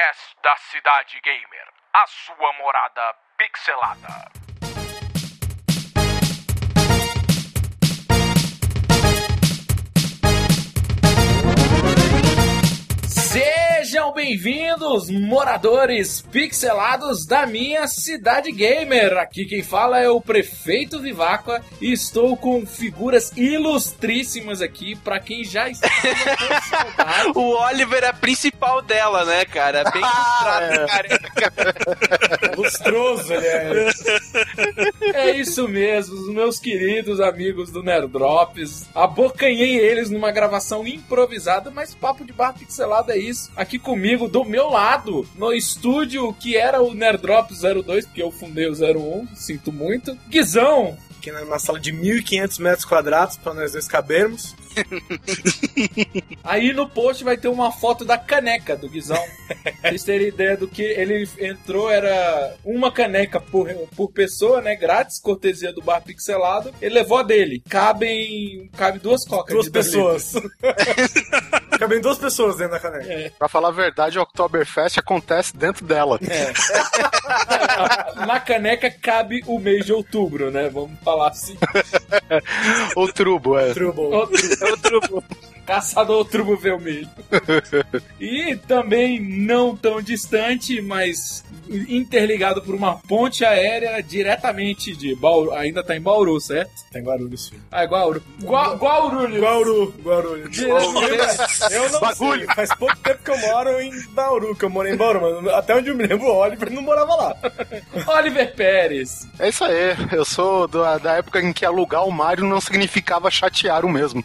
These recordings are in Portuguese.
podcast da Cidade Gamer, a sua morada pixelada. Sejam bem-vindos, moradores pixelados da minha Cidade Gamer. Aqui quem fala é o Prefeito Viváqua e estou com figuras ilustríssimas aqui pra quem já está com saudade. O Oliver é a principal dela, né, cara? Bem ilustrado, careca. Lustroso, ele é. É isso mesmo, os meus queridos amigos do Nerddrops. Abocanhei eles numa gravação improvisada, mas papo de bar pixelado é isso. Aqui comigo, do meu lado, no estúdio que era o Nerddrops 02, porque eu fundei o 01, sinto muito. Guizão! Aqui numa sala de 1.500 metros quadrados, pra nós dois cabermos. Aí no post vai ter uma foto da caneca do Guizão. Pra vocês terem ideia do que ele entrou, era uma caneca por pessoa, né? Grátis, cortesia do bar pixelado. Ele levou a dele. Cabe duas cocas. Duas pessoas. Cabem duas pessoas dentro da caneca. É. Pra falar a verdade, o Oktoberfest acontece dentro dela. É. Na caneca cabe o mês de outubro, né? Vamos falar assim. O Trubo, é. O Trubo. Caçador Trubo Vermelho. E também não tão distante, mas interligado por uma ponte aérea diretamente de Bauru. Ainda tá em Bauru, certo? Tá em Guarulhos, filho. Ah, é Guarulhos. Guarulhos. Eu não sei. Faz pouco tempo que eu moro em Bauru, que eu morei em Bauru, mas até onde eu me lembro, o Oliver não morava lá. Oliver Pérez. É isso aí. Eu sou da época em que alugar o Mario não significava chatear o mesmo.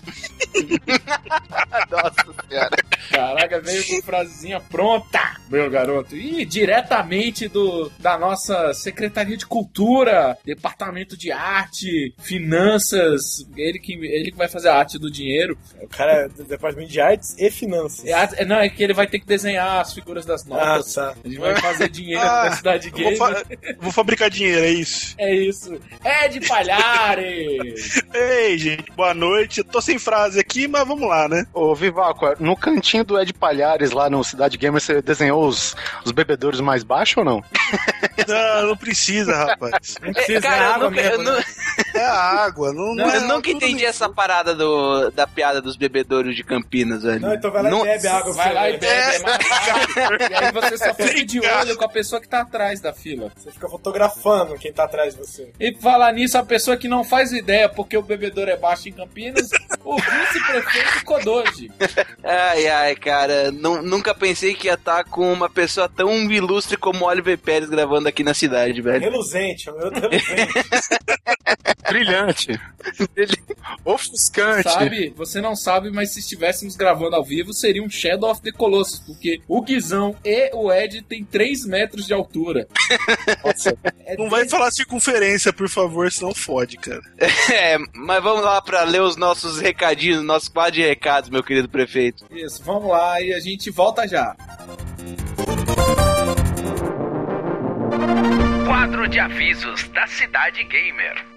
Nossa senhora. Caraca, veio com frasezinha pronta, meu garoto. E diretamente da nossa Secretaria de Cultura, Departamento de Arte, Finanças, ele que vai fazer a arte do dinheiro. O cara é do Departamento de Artes e Finanças. É que ele vai ter que desenhar as figuras das notas. Tá. A gente vai fazer dinheiro da Cidade Gamer. Vou fabricar dinheiro, é isso. É isso. Ed Palhares. Ei, gente, boa noite. Eu tô sem frase aqui, mas vamos lá, né? Ô, Viváqua, no cantinho do Ed Palhares, lá no Cidade Gamer, você desenhou os bebedouros mais baixos ou não? Não precisa, rapaz. Não precisa, Cara, é água mesmo, né? É a água. Eu nunca entendi essa parada da piada dos bebedouros de Campinas, velho. Não, então vai lá e bebe água. Vai lá e você. bebe, é mais barato. E aí você só fica de olho com a pessoa que tá atrás da fila. Você fica fotografando quem tá atrás de você. E falar nisso, a pessoa que não faz ideia porque o bebedouro é baixo em Campinas, o vice-prefeito Kodoji. Ai, cara, nunca pensei que ia estar com uma pessoa tão ilustre como o Oliver Pérez gravando aqui na cidade, velho. Reluzente, meu Deus, reluzente. Brilhante. Ofuscante. Sabe, você não sabe, mas se estivéssemos gravando ao vivo, seria um Shadow of the Colossus, porque o Guizão e o Ed têm 3 metros de altura. Nossa. Não vai falar circunferência, por favor, senão fode, cara. Mas vamos lá pra ler os nossos recadinhos, nossos quadro de recados, meu querido prefeito. Isso, vamos lá e a gente volta já. Quadro de avisos da Cidade Gamer.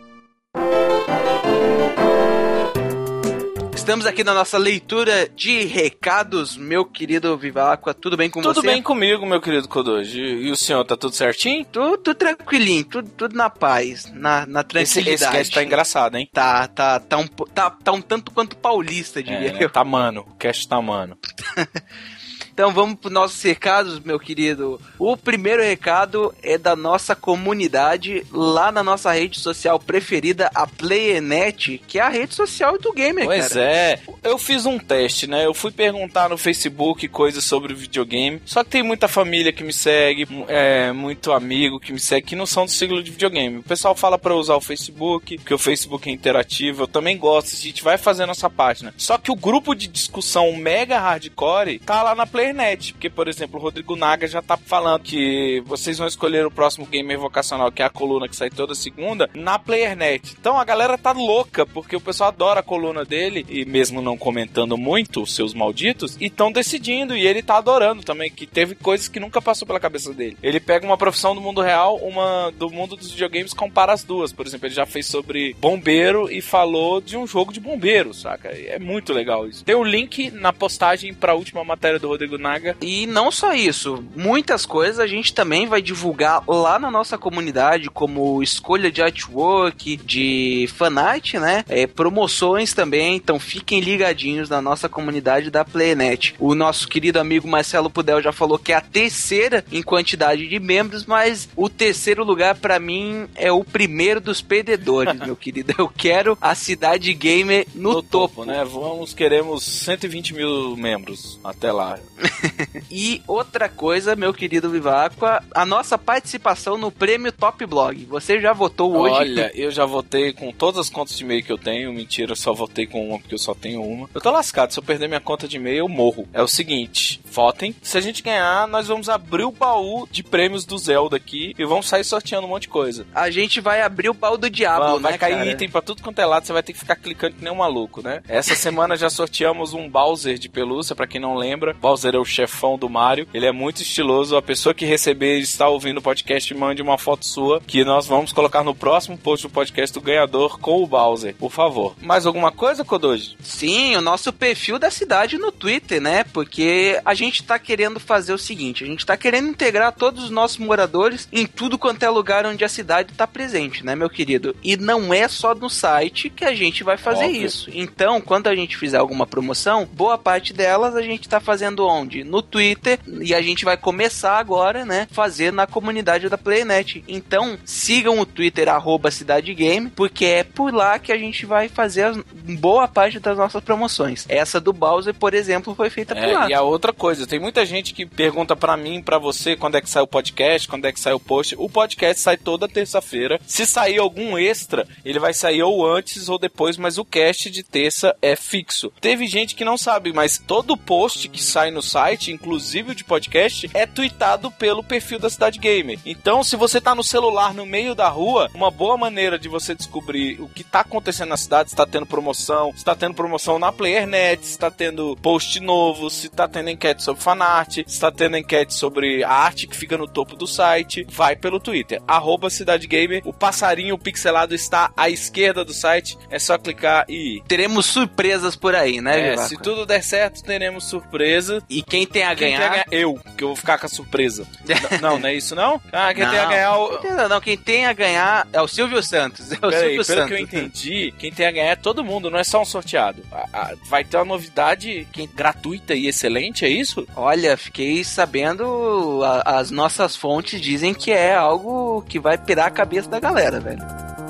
Estamos aqui na nossa leitura de recados, meu querido Viváqua. Tudo bem com você? Tudo bem comigo, meu querido Kodoji. E o senhor, tá tudo certinho? Tudo tranquilinho, tudo na paz, na tranquilidade. Esse cast tá engraçado, hein? Tá um tanto quanto paulista, diria eu. Tá mano, o cast tá mano. Então vamos para os nossos recados, meu querido. O primeiro recado é da nossa comunidade lá na nossa rede social preferida, a PlayerNet, que é a rede social do gamer, pois cara. É, eu fiz um teste, né? Eu fui perguntar no Facebook coisas sobre videogame, só que tem muita família que me segue, muito amigo que me segue, que não são do siglo de videogame. O pessoal fala pra eu usar o Facebook, porque o Facebook é interativo, eu também gosto, a gente vai fazendo essa página. Só que o grupo de discussão mega hardcore tá lá na PlayerNet. Porque, por exemplo, o Rodrigo Naga já tá falando que vocês vão escolher o próximo Gamer Vocacional, que é a coluna que sai toda segunda, na PlayerNet. Então a galera tá louca, porque o pessoal adora a coluna dele, e mesmo não comentando muito, os seus malditos, e estão decidindo, e ele tá adorando também, que teve coisas que nunca passou pela cabeça dele. Ele pega uma profissão do mundo real, uma do mundo dos videogames, compara as duas. Por exemplo, ele já fez sobre bombeiro e falou de um jogo de bombeiro, saca? É muito legal isso. Tem o link na postagem pra última matéria do Rodrigo Nobunaga. E não só isso, muitas coisas a gente também vai divulgar lá na nossa comunidade, como escolha de artwork, de fanart, né? Promoções também, então fiquem ligadinhos na nossa comunidade da PlayNet. O nosso querido amigo Marcelo Pudel já falou que é a terceira em quantidade de membros, mas o terceiro lugar pra mim é o primeiro dos perdedores, meu querido. Eu quero a Cidade Gamer no topo, né? Queremos 120 mil membros até lá. E outra coisa, meu querido Viváqua, a nossa participação no prêmio Top Blog. Você já votou hoje? Olha, eu já votei com todas as contas de e-mail que eu tenho. Mentira, eu só votei com uma porque eu só tenho uma. Eu tô lascado, se eu perder minha conta de e-mail eu morro. É o seguinte, votem. Se a gente ganhar, nós vamos abrir o baú de prêmios do Zelda aqui e vamos sair sorteando um monte de coisa. A gente vai abrir o baú do diabo, vai cair cara? Item pra tudo quanto é lado, você vai ter que ficar clicando que nem um maluco, né? Essa semana já sorteamos um Bowser de pelúcia, pra quem não lembra. Bowser é o chefão do Mario. Ele é muito estiloso. A pessoa que receber e está ouvindo o podcast, mande uma foto sua, que nós vamos colocar no próximo post do podcast do ganhador com o Bowser, por favor. Mais alguma coisa, Kodoji? Sim, o nosso perfil da cidade no Twitter, né? Porque a gente tá querendo fazer o seguinte, a gente tá querendo integrar todos os nossos moradores em tudo quanto é lugar onde a cidade tá presente, né, meu querido? E não é só no site que a gente vai fazer isso. Então, quando a gente fizer alguma promoção, boa parte delas a gente tá fazendo onde? No Twitter, e a gente vai começar agora, né, fazer na comunidade da PlayNet. Então, sigam o Twitter @CidadeGame, porque é por lá que a gente vai fazer boa parte das nossas promoções. Essa do Bowser, por exemplo, foi feita por lá. E a outra coisa, tem muita gente que pergunta pra mim, pra você, quando é que sai o podcast, quando é que sai o post. O podcast sai toda terça-feira. Se sair algum extra, ele vai sair ou antes ou depois, mas o cast de terça é fixo. Teve gente que não sabe, mas todo post que sai no site, inclusive o de podcast, é tweetado pelo perfil da Cidade Gamer. Então, se você tá no celular no meio da rua, uma boa maneira de você descobrir o que tá acontecendo na cidade, se tá tendo promoção, se tá tendo promoção na PlayerNet, se tá tendo post novo, se tá tendo enquete sobre fanart, se tá tendo enquete sobre a arte que fica no topo do site, vai pelo Twitter, @CidadeGamer. O passarinho pixelado está à esquerda do site, é só clicar e ir. Teremos surpresas por aí, né, Vivaco? Se tudo der certo, teremos surpresa. E quem tem a ganhar? Eu, que eu vou ficar com a surpresa. Não é isso não? Quem tem a ganhar... Não, quem tem a ganhar é o Silvio Santos. Pelo que eu entendi, quem tem a ganhar é todo mundo, não é só um sorteado. Vai ter uma novidade gratuita e excelente, é isso? Olha, fiquei sabendo, as nossas fontes dizem que é algo que vai pirar a cabeça da galera, velho.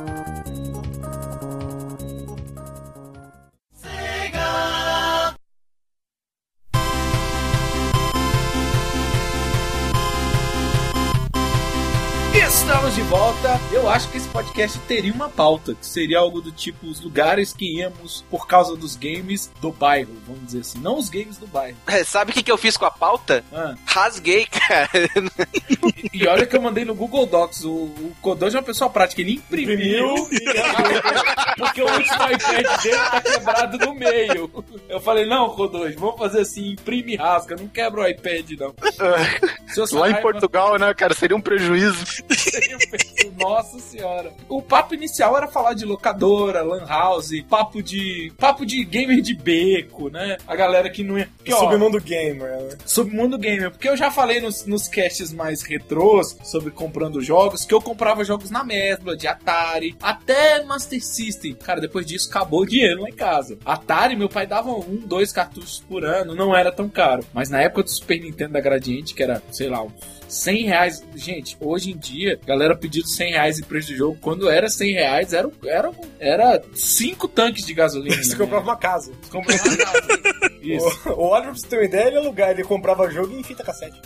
Estamos de volta. Eu acho que esse podcast teria uma pauta, que seria algo do tipo os lugares que íamos por causa dos games do bairro, vamos dizer assim. Não os games do bairro. Sabe o que eu fiz com a pauta? Rasguei, cara. E olha que eu mandei no Google Docs. O Kodoji é uma pessoa prática. Ele imprimiu porque o último iPad dele tá quebrado no meio. Eu falei, não, Kodoji, vamos fazer assim, imprime e rasga. Não quebra o iPad, não. Lá em Portugal, né, cara? Seria um prejuízo. Nossa senhora. O papo inicial era falar de locadora, lan house, papo de gamer de beco, né? A galera que não é... Submundo gamer, né? Submundo gamer. Porque eu já falei nos casts mais retrôs sobre comprando jogos, que eu comprava jogos na mesbla, de Atari, até Master System. Cara, depois disso acabou o dinheiro lá em casa. Atari, meu pai dava 2 cartuchos por ano, não era tão caro. Mas na época do Super Nintendo da Gradiente, que era, sei lá, uns R$100. Gente, hoje em dia, galera pedindo R$100 em preço de jogo. Quando era R$100, era 5 tanques de gasolina. Você comprava uma casa. Você comprava uma casa. Isso. O Oliver, pra você ter uma ideia, ele ia alugar. Ele comprava jogo em fita cassete.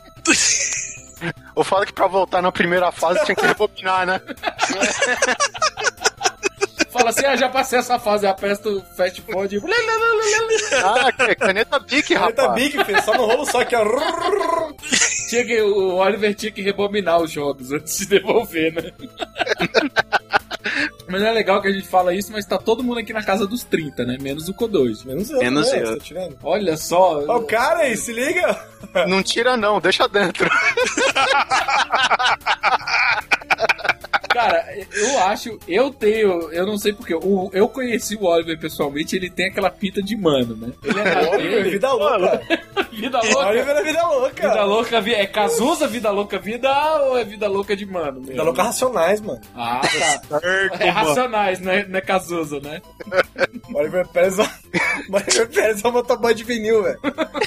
O foda é que pra voltar na primeira fase tinha que rebobinar, né? Fala assim, já passei essa fase, aperta o fast forward e... Caneta Bic, rapaz. Caneta Bic, filho, só no rolo só aqui, ó. O Oliver tinha que rebobinar os jogos antes de devolver, né? Mas é legal que a gente fala isso, mas tá todo mundo aqui na casa dos 30, né? Menos o Kodoji. Menos eu. Tá tirando? Olha só. Ó, o cara aí, se liga. Não tira não, deixa dentro. Cara, eu não sei porque, eu conheci o Oliver pessoalmente, ele tem aquela pinta de mano, né? Ele é vida louca. Vida louca. Oliver é vida louca. Vida louca, é Cazuza, vida louca, vida ou é vida louca de mano mesmo? Vida louca Racionais, mano. Ah, tá. É Racionais, não é Cazuza, né? Oliver Pérez é um motoboy de vinil, velho.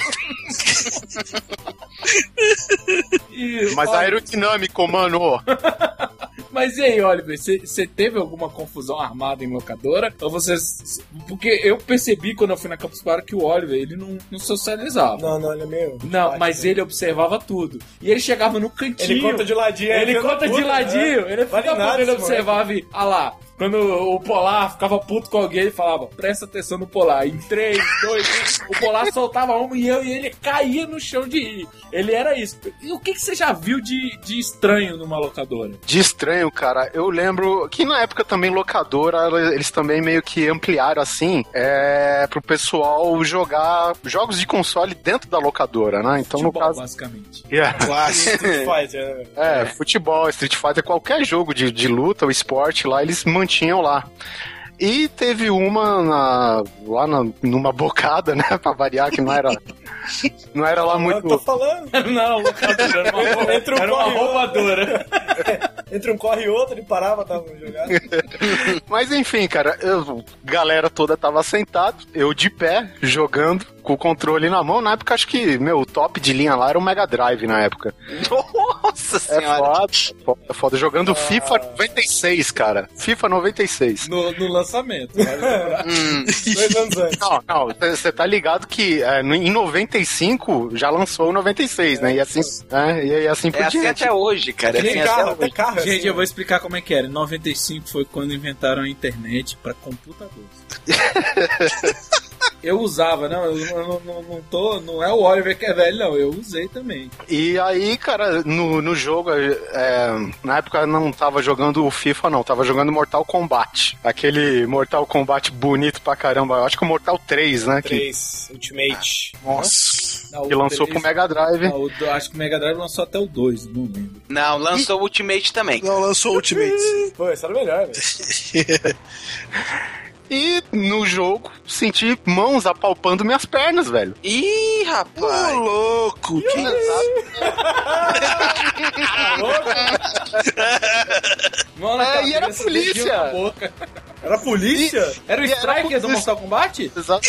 Mas aerodinâmico, mano. Mas e aí, Oliver, você teve alguma confusão armada em locadora? Ou você... Porque eu percebi quando eu fui na Campus Party que o Oliver, ele não socializava. Não, ele é meio... Não, mas ele observava tudo. E ele chegava no cantinho... Ele conta de ladinho. Ele conta de ladinho. Né? Ele ficava, ele observava e... Ah lá, quando o Polar ficava puto com alguém, ele falava, presta atenção no Polar. Em 3, 2, 1, o Polar soltava uma e ele caía no chão de rir. Ele era isso. E o que você já viu de estranho numa locadora? De estranho, cara, eu lembro que na época também locadora, eles também meio que ampliaram assim, pro pessoal jogar jogos de console dentro da locadora, né? Então Futebol, no caso... basicamente. Street Fighter. Futebol, Street Fighter, qualquer jogo de luta ou esporte lá, eles mantinham lá. E teve uma numa bocada, né? Pra variar, que não era lá muito... Eu tô falando. Não, locadora, era uma roubadora. Entre um corre e outro, ele parava, tava jogando. Mas enfim, cara, galera toda tava sentado, eu de pé, jogando, com o controle na mão. Na época, acho que, o top de linha lá era o Mega Drive, na época. Nossa senhora! É foda. Jogando FIFA 96, cara. FIFA 96. No lançamento. 2 anos antes. Não, você tá ligado que em 95 já lançou o 96, né? E assim por diante. diante. Até hoje, cara. Até carro. Gente, assim, eu vou explicar como é que era. Em 95 foi quando inventaram a internet pra computadores. Eu usava, não é o Oliver que é velho, não, eu usei também. E aí, cara, no jogo, na época não tava jogando o FIFA, não, tava jogando Mortal Kombat. Aquele Mortal Kombat bonito pra caramba, eu acho que é o Mortal 3, né? 3, Ultimate. Nossa. Não, que lançou 3, pro Mega Drive. Não, acho que o Mega Drive lançou até o 2, não lembro. Não, lançou o Ultimate também. Não, lançou o Ultimate. Pô, esse era o melhor, velho. E no jogo, senti mãos apalpando minhas pernas, velho. Ih, rapaz! Ô, louco! Que E era a polícia! Era a polícia? Era o Striker do Mortal Kombat? Exato.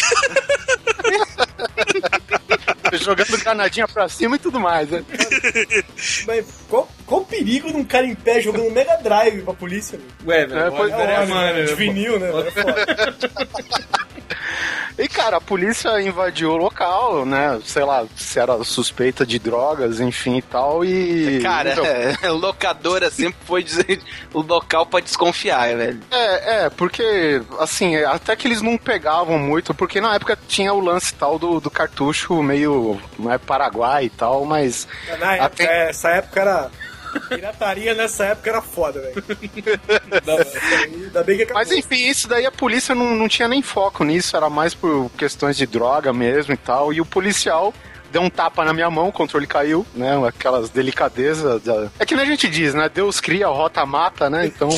Jogando granadinha pra cima e tudo mais, né? Mas qual o perigo de um cara em pé jogando Mega Drive pra polícia? Ué, velho, mano, de vinil, né? Era foda. E, cara, a polícia invadiu o local, né? Sei lá, se era suspeita de drogas, enfim e tal, e... Cara, locadora sempre foi o local pra desconfiar, velho. Porque, assim, até que eles não pegavam muito, porque na época tinha o lance tal do cartucho meio, não é, Paraguai e tal, mas... Essa época era... Pirataria nessa época era foda, velho. Ainda bem que acabou. Mas enfim, isso daí a polícia não tinha nem foco nisso, era mais por questões de droga mesmo e tal. E o policial deu um tapa na minha mão, o controle caiu, né? Aquelas delicadezas. É que nem a gente diz, né? Deus cria, a rota mata, né? Então.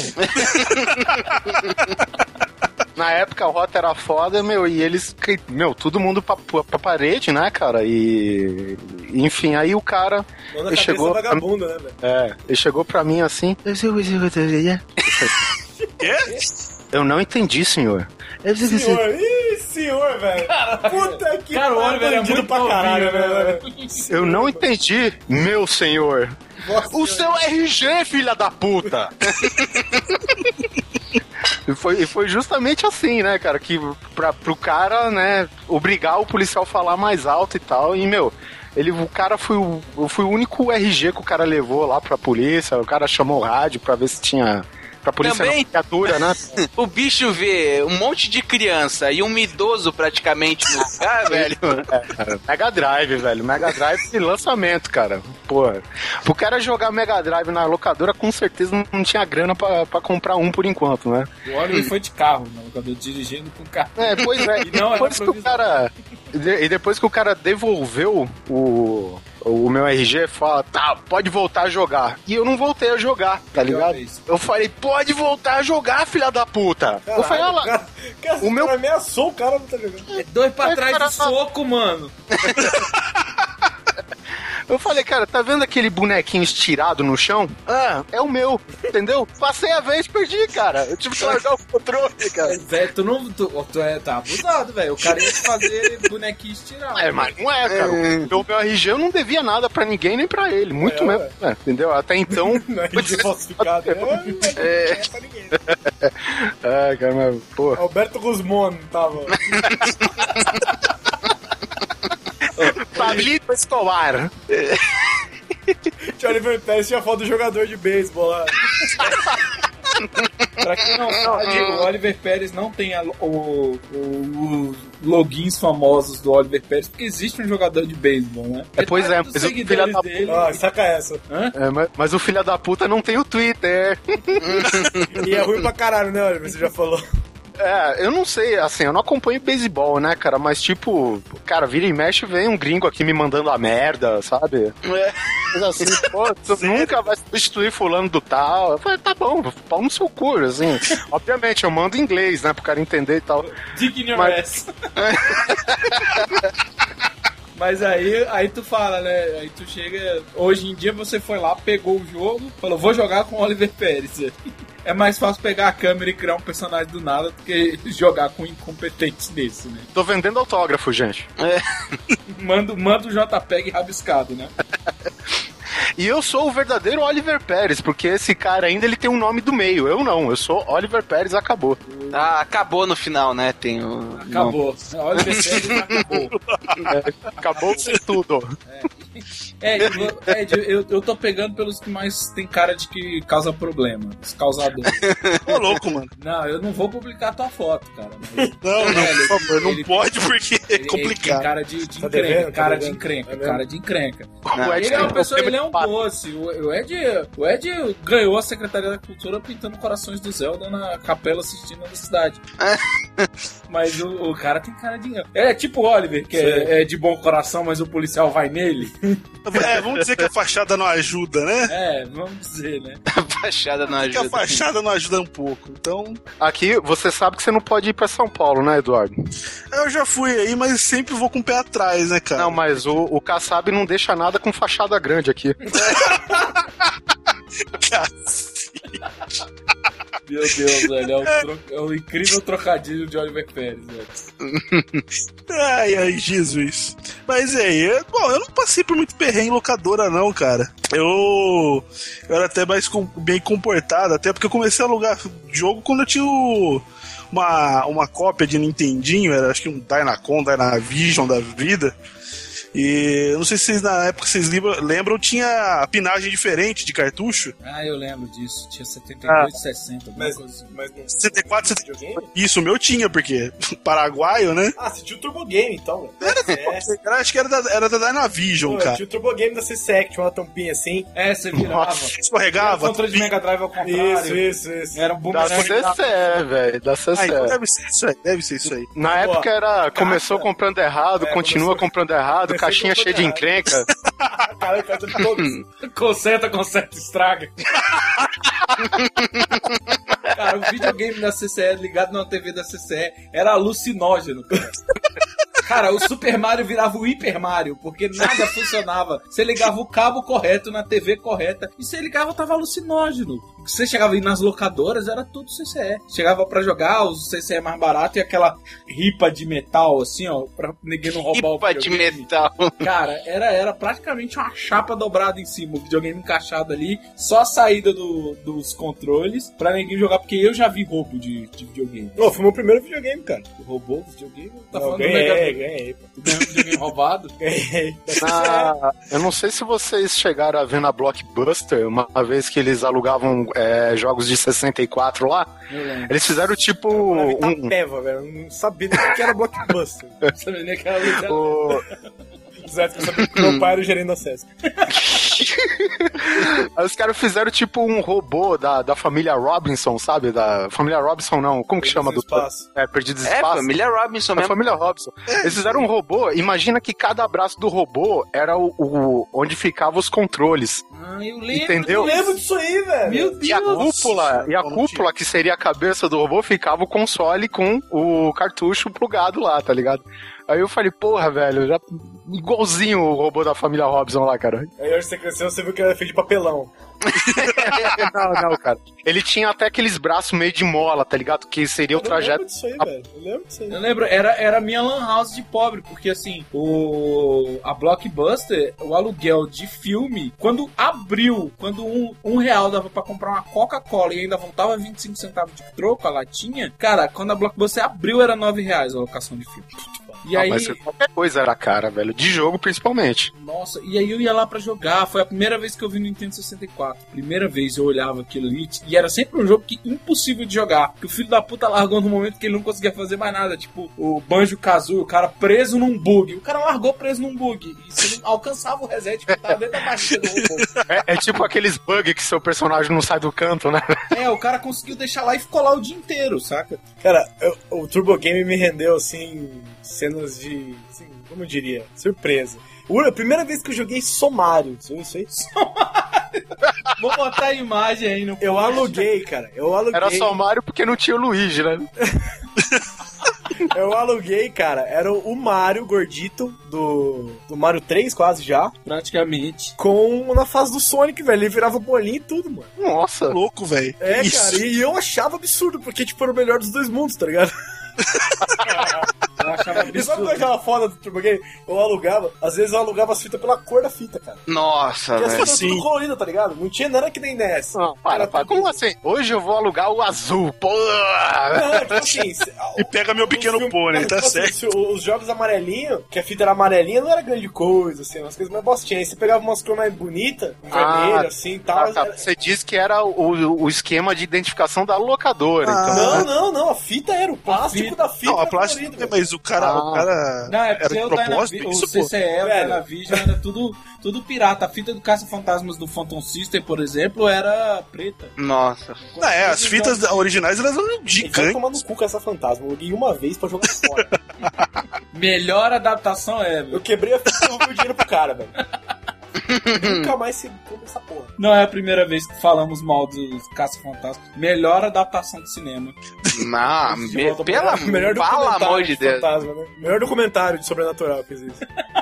Na época a rota era foda, e eles, todo mundo pra parede, né, cara? E enfim, aí o cara ele chegou vagabundo, né, velho? Ele chegou pra mim assim. Quê? Eu não entendi, senhor. Senhor, velho. Puta que cara, o Oliver é muito pra caralho, velho. Eu não entendi, meu senhor. Nossa, o seu RG, filha da puta! E foi justamente assim, né, cara, que pro cara, né, obrigar o policial a falar mais alto e tal, e, o cara foi o único RG que o cara levou lá pra polícia, o cara chamou o rádio pra ver se tinha... Pra polícia também, criatura, né? O bicho vê um monte de criança e um idoso praticamente no lugar, velho. Mega Drive, velho. Mega Drive de lançamento, cara. Porra. Pro cara jogar Mega Drive na locadora, com certeza não tinha grana pra comprar um por enquanto, né? O Oliver foi de carro na locadora, dirigindo com carro. Pois é. E depois que o cara devolveu o meu RG, fala, pode voltar a jogar. E eu não voltei a jogar, tá ligado? Eu falei, pode voltar a jogar, filha da puta. Caralho, eu falei, o meu cara ameaçou o cara, não tá jogando. É 2 pra trás de soco, mano. Eu falei, cara, tá vendo aquele bonequinho estirado no chão? Ah, é o meu, entendeu? Passei a vez, perdi, cara. Eu tive que largar o controle, cara. Velho, tá abusado, velho. O cara ia fazer bonequinho estirado. Mas não é, cara. O meu RG eu não devia nada pra ninguém nem pra ele. Muito mesmo. Entendeu? Até então. Não é RG falsificado. Não é pra ninguém. Cara, mas, pô. Alberto Guzmán tava. Pablito Escobar. Tinha Oliver Pérez, tinha foto do jogador de beisebol lá. Pra quem não sabe, o Oliver Pérez não tem os logins famosos do Oliver Pérez, porque existe um jogador de beisebol, né? Pois é, Dos mas o seguidores filho da dele. Saca essa. Mas o filho da puta não tem o Twitter. E é ruim pra caralho, né, Oliver? Você já falou. Eu não sei, assim, eu não acompanho beisebol, né, cara, mas tipo, cara, vira e mexe, vem um gringo aqui me mandando a merda, sabe? Mas assim, pô, tu nunca vai substituir fulano do tal. Eu falei, tá bom, pau no seu cu, assim. Obviamente, eu mando em inglês, né, pro cara entender e tal. Dick in your ass. Mas aí tu fala, né? Aí tu chega. Hoje em dia você foi lá, pegou o jogo, falou, vou jogar com o Oliver Pérez. É mais fácil pegar a câmera e criar um personagem do nada do que jogar com incompetentes desse, né? Tô vendendo autógrafo, gente. Manda o JPEG rabiscado, né? E eu sou o verdadeiro Oliver Pérez, porque esse cara ainda ele tem um nome do meio. Eu não, eu sou Oliver Pérez, acabou. Ah, acabou no final, né? Tem o... Acabou. Oliver Pérez acabou. Acabou com tudo. Eu tô pegando pelos que mais tem cara de que causa problema. Os causadores. Ô, louco, mano. Não, eu não vou publicar tua foto, cara. Mas... Não, por favor, não pode porque é complicado. Tem cara de encrenca, cara de encrenca. Ele é uma pessoa, ele é um doce. O Ed ganhou a Secretaria da Cultura pintando corações do Zelda na capela assistindo na cidade. Mas o cara tem cara de... É tipo o Oliver, que é de bom coração, mas o policial vai nele. Vamos dizer que a fachada não ajuda, né? Vamos dizer, né? A fachada não ajuda. Que a fachada não ajuda um pouco, então... Aqui, você sabe que você não pode ir pra São Paulo, né, Eduardo? Eu já fui aí, mas sempre vou com o pé atrás, né, cara? Não, mas o Kassab não deixa nada com fachada grande aqui. Meu Deus, velho, é um incrível trocadilho de Oliver Pérez, velho. Ai, Jesus. Mas bom, eu não passei por muito perrengue em locadora, não, cara. Eu era até mais bem comportado, até porque eu comecei a alugar jogo quando eu tinha uma cópia de Nintendinho, era acho que um Dynavision da vida. E não sei se vocês, na época, vocês lembram, tinha pinagem diferente de cartucho. Eu lembro disso. Tinha 72 e 60. Mas 64, 70. Isso, o meu tinha, porque paraguaio, né? Você tinha o Turbo Game, então, velho. Acho que era da Dynavision, cara. Tinha o Turbo Game da CSEC, tinha uma tampinha assim. Você virava. Escorregava. Era controle de Mega Drive ao contrário. Isso. Era um Da CCE, velho. Da CCE. Então deve ser isso aí. Na época era... Começou comprando errado, continua comprando errado, caixinha cheia de encrenca. Cara, de todos. Conserta, estraga. Cara, o videogame da CCE ligado na TV da CCE era alucinógeno. Cara, o Super Mario virava o Hyper Mario, porque nada funcionava. Você ligava o cabo correto na TV correta, e você ligava, tava alucinógeno. Você chegava aí nas locadoras, era tudo CCE. Chegava pra jogar, os CCE mais barato e aquela ripa de metal, assim, ó, pra ninguém não roubar o videogame. Ripa de metal. Cara, era praticamente uma chapa dobrada em cima, o videogame encaixado ali, só a saída dos controles pra ninguém jogar, porque eu já vi roubo de videogame. Foi meu primeiro videogame, cara. Roubou o videogame? Tá Não, falando ganhei. Tu ganhou um videogame roubado? Ganhei. Eu não sei se vocês chegaram a ver na Blockbuster, uma vez que eles alugavam jogos de 64 lá. Eles fizeram tipo Itapeva, velho. Eu não sabia nem o que era Blockbuster. Não sabia nem que era Zé, eu sabia que meu pai era o gerente da Sesc. Aí os caras fizeram tipo um robô da família Robinson, sabe? Da família Robinson não, como que chama? Espaço. Perdidos no Espaço. Família Robinson mesmo. A família Robinson. Eles fizeram um robô, imagina que cada braço do robô era onde ficavam os controles. Eu lembro. Entendeu? Eu lembro disso aí, velho. Meu Deus. E a cúpula, que seria a cabeça do robô, ficava o console com o cartucho plugado lá, tá ligado? Aí eu falei, porra, velho, já igualzinho o robô da família Robson lá, cara. Aí hoje você cresceu, você viu que era feito de papelão. Não, cara. Ele tinha até aqueles braços meio de mola, tá ligado? Que seria o trajeto. Eu lembro disso aí. Eu lembro, era a minha lan house de pobre, porque assim, a Blockbuster, o aluguel de filme, quando abriu, quando um real dava pra comprar uma Coca-Cola e ainda voltava 25 centavos de troco, a latinha, cara, quando a Blockbuster abriu era R$9 a locação de filme. E aí... Mas qualquer coisa era cara, velho. De jogo, principalmente. Nossa, e aí eu ia lá pra jogar. Foi a primeira vez que eu vi no Nintendo 64. Primeira vez eu olhava aquilo ali. E era sempre um jogo que impossível de jogar. Que o filho da puta largou no momento que ele não conseguia fazer mais nada. Tipo, o Banjo-Kazooie, o cara preso num bug. O cara largou preso num bug. E você não alcançava o reset porque tava dentro da barriga do robô. É tipo aqueles bugs que seu personagem não sai do canto, né? O cara conseguiu deixar lá e ficou lá o dia inteiro, saca? Cara, o Turbo Game me rendeu, assim, cenas de, assim, como eu diria, surpresa. A primeira vez que eu joguei Somário, isso aí? Vou botar a imagem aí no... Eu aluguei, cara, Era Somário porque não tinha o Luigi, né? Eu aluguei, cara, era o Mario gordito do Mario 3 quase já. Praticamente. Na fase do Sonic, velho, ele virava bolinha e tudo, mano. Nossa. Louco, velho. Cara, e eu achava absurdo, porque, tipo, era o melhor dos dois mundos, tá ligado? Eu achava absurdo. E sabe o que eu achava foda do Turbo Game? Às vezes eu alugava as fitas pela cor da fita, cara. Nossa, velho. velho. As fitas tudo coloridas, tá ligado? Não era que nem NES. Não, para. Como assim? Hoje eu vou alugar o azul, pô. Não, tipo assim... E pega meu pequeno pônei, tá tipo certo. Assim, os jogos amarelinhos, que a fita era amarelinha, não era grande coisa, assim, umas coisas mais bostinhas. Aí você pegava umas cores mais bonitas, vermelho, assim e tal. Tá. Você disse que era o esquema de identificação da locadora. Então. Não, a fita era o plástico da fita. Não, a plástica, mas o cara Não, é era porque de propósito, o isso, CCE, o Dynavision era tudo pirata. A fita do Caça-Fantasmas do Phantom System, por exemplo, era preta. Nossa. As fitas originais elas eram gigantes. Vai tomar no cu com essa fantasma. Eu liguei uma vez pra jogar fora. Melhor adaptação ever. Eu quebrei a fita e devolvi o dinheiro pro cara, velho. Nunca mais se compra essa porra. Não é a primeira vez que falamos mal dos Caça-Fantasmas. Melhor adaptação de cinema. Não, melhor pelo amor de Deus. Fantasma, né? Melhor documentário de sobrenatural que existe.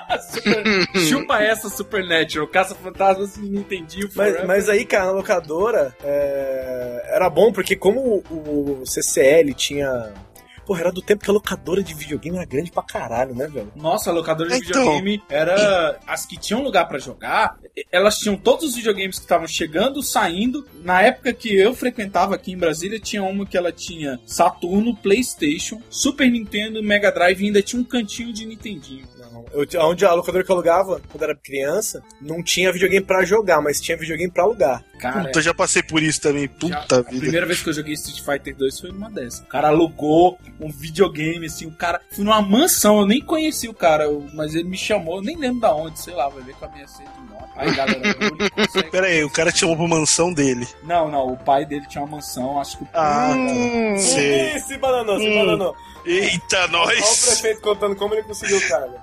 Chupa essa Supernatural. Caça-Fantasmas e Nintendinho. Mas aí, cara, na locadora era bom porque como o CCL tinha... Porra, era do tempo que a locadora de videogame era grande pra caralho, né, velho? Nossa, a locadora de videogame era... As que tinham lugar pra jogar, elas tinham todos os videogames que estavam chegando, saindo. Na época que eu frequentava aqui em Brasília, tinha uma que ela tinha Saturno, PlayStation, Super Nintendo, Mega Drive e ainda tinha um cantinho de Nintendinho. Onde a locadora que eu alugava, quando era criança, não tinha videogame pra jogar, mas tinha videogame pra alugar. Cara, eu já passei por isso também, puta vida. A primeira vez que eu joguei Street Fighter 2 foi numa dessa. O cara alugou um videogame, assim, o cara... Fui numa mansão, eu nem conheci o cara, mas ele me chamou, nem lembro da onde, sei lá, vai ver com a minha sede de moto. Aí, galera, eu não consigo... Pera aí, o cara te chamou pra mansão dele. Não, o pai dele tinha uma mansão, acho que o pai... Sei. Se bananou. Eita, nós! Olha o prefeito contando como ele conseguiu o cara.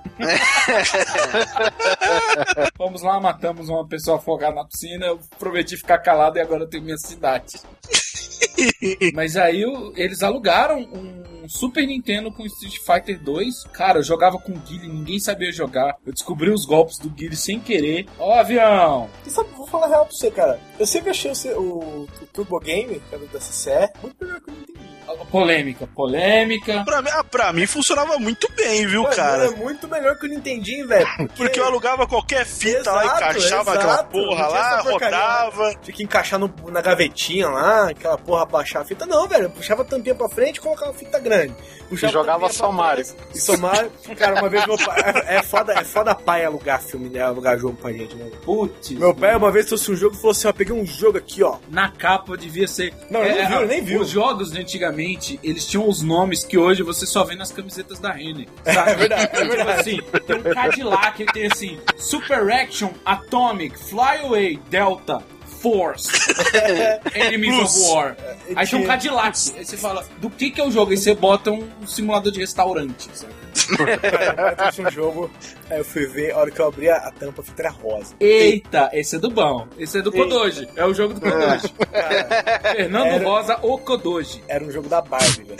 Fomos lá, matamos uma pessoa afogada na piscina, eu prometi ficar calado e agora eu tenho minha cidade. Mas aí eles alugaram um Super Nintendo com Street Fighter 2. Cara, eu jogava com o Guile, ninguém sabia jogar. Eu descobri os golpes do Guile sem querer. Ó, avião! E sabe, vou falar real pra você, cara. Eu sempre achei o Turbo Game, que era da CCE, muito melhor que o Nintendo. Polêmica. Pra mim funcionava muito bem, viu, cara? É muito melhor que o Nintendinho, velho. Porque eu alugava qualquer fita lá, encaixava aquela porra lá, rodava. Tinha que encaixar na gavetinha lá, aquela porra, baixar a fita. Não, velho, eu puxava a tampinha pra frente e colocava a fita grande. E jogava Somário. E Somário, cara, uma vez meu pai... É foda pai alugar filme, né? Alugar jogo pra gente, né? Putz. Meu pai uma vez trouxe um jogo e falou assim, ó, peguei um jogo aqui, ó. Na capa devia ser... Não, nem viu. Os jogos de antigamente, eles tinham os nomes que hoje você só vê nas camisetas da Renner. É verdade. Tipo assim, tem um Cadillac, ele tem assim, Super Action, Atomic, Flyaway, Delta, Force, Enemies of War. Aí tem um Cadillac. Aí você fala, do que é o jogo? Aí você bota um simulador de restaurante, sabe? Cara, trouxe um jogo, aí eu fui ver, a hora que eu abri a tampa, a fita era rosa. Eita, esse é do bom. Esse é do Kodoji. É o jogo do Kodoji. Fernando Rosa, o Kodoji. Era um jogo da Barbie, velho.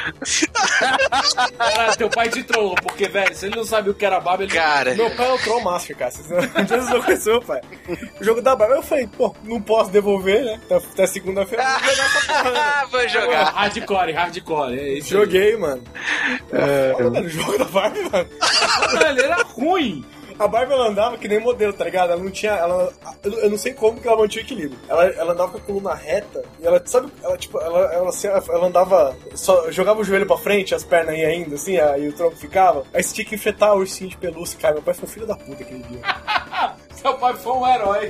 Caralho, teu pai te trollou, porque, velho, se ele não sabe o que era Barbie, ele... Cara, Meu pai é o Troll Master, cara. Vocês não conhecem meu pai. O jogo da Barbie, eu falei, pô, não posso devolver, né? Até segunda-feira eu vou jogar essa porra, né? vou jogar. Hardcore, é isso. Joguei, mano. Foda, velho, o jogo da Barbie, mano. Velho, era ruim. A Barbie, ela andava que nem modelo, tá ligado? Ela não tinha... eu não sei como que ela mantinha o equilíbrio. Ela andava com a coluna reta e ela, sabe... Ela andava... Só jogava o joelho pra frente, as pernas iam ainda, assim, aí o tronco ficava. Aí você tinha que enfrentar o ursinho de pelúcia, cara. Meu pai foi um filho da puta aquele dia. Seu pai foi um herói.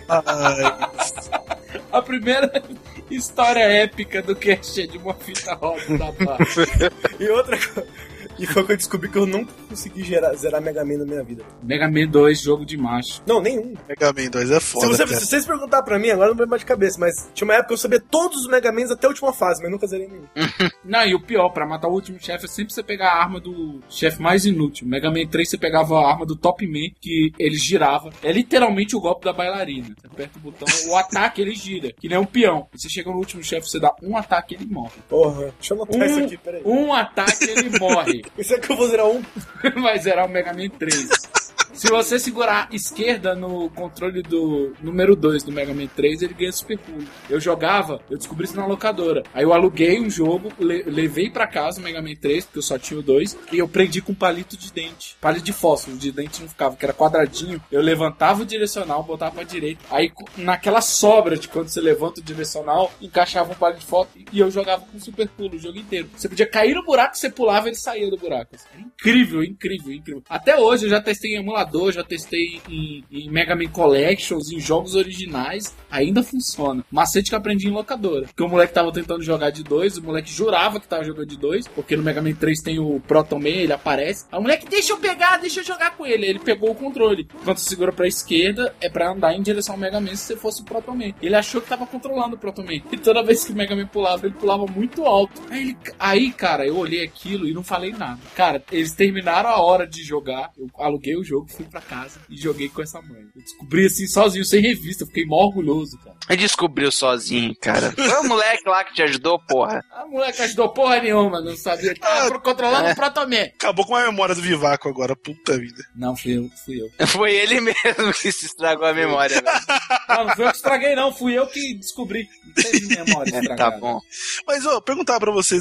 A primeira história épica do cast é de uma fita rosa da Barbie. E outra coisa... E foi que eu descobri que eu nunca consegui zerar Mega Man na minha vida. Mega Man 2, jogo de macho. Não, nenhum. Mega Man 2 é foda, Se vocês perguntar pra mim, agora não me lembro de cabeça, mas tinha uma época que eu sabia todos os Mega Mans até a última fase, mas nunca zerei nenhum. Não, e o pior, pra matar o último chefe é sempre você pegar a arma do chefe mais inútil. Mega Man 3 você pegava a arma do Top Man, que ele girava. É literalmente o golpe da bailarina. Você aperta o botão, o ataque ele gira, que nem um peão. E você chega no último chefe, você dá um ataque e ele morre. Porra, deixa eu anotar isso aqui, peraí. Um ataque ele morre. Isso é que eu vou zerar um. Vai zerar o Mega Man 3. Se você segurar esquerda no controle do número 2 do Mega Man 3, ele ganha super pulo. Eu descobri isso na locadora. Aí eu aluguei um jogo, levei pra casa o Mega Man 3, porque eu só tinha o 2, e eu prendi com palito de dente. Palito de fósforo, de dente não ficava, que era quadradinho. Eu levantava o direcional, botava pra direita. Aí naquela sobra de quando você levanta o direcional, encaixava um palito de fósforo e eu jogava com super pulo o jogo inteiro. Você podia cair no buraco, você pulava e ele saía do buraco. Era incrível, incrível, incrível. Até hoje eu já testei em emulador, já testei em Mega Man Collections, em jogos originais, ainda funciona. Macete que eu aprendi em locadora. Porque o moleque tava tentando jogar de 2, o moleque jurava que tava jogando de 2, porque no Mega Man 3 tem o Proton Man, ele aparece. Aí o moleque, deixa eu jogar com ele. Ele pegou o controle. Quando você segura pra esquerda, é pra andar em direção ao Mega Man se você fosse o Proton Man. Ele achou que tava controlando o Proton Man. E toda vez que o Mega Man pulava, ele pulava muito alto. Aí, cara, eu olhei aquilo e não falei nada. Cara, eles terminaram a hora de jogar, eu aluguei o jogo, fui pra casa e joguei com essa mãe. Eu descobri assim, sozinho, sem revista, eu fiquei mó orgulhoso, cara. Ele descobriu sozinho, cara. Foi o moleque lá que te ajudou, porra. A moleque ajudou porra nenhuma, não sabia. Tava controlando o Protomé. Acabou com a memória do Vivaco agora, puta vida. Não, fui eu. Foi ele mesmo que se estragou a memória, velho. Não fui eu que estraguei, não. Fui eu que descobri. Não teve memória estragada. Tá bom. Mas, perguntar pra vocês,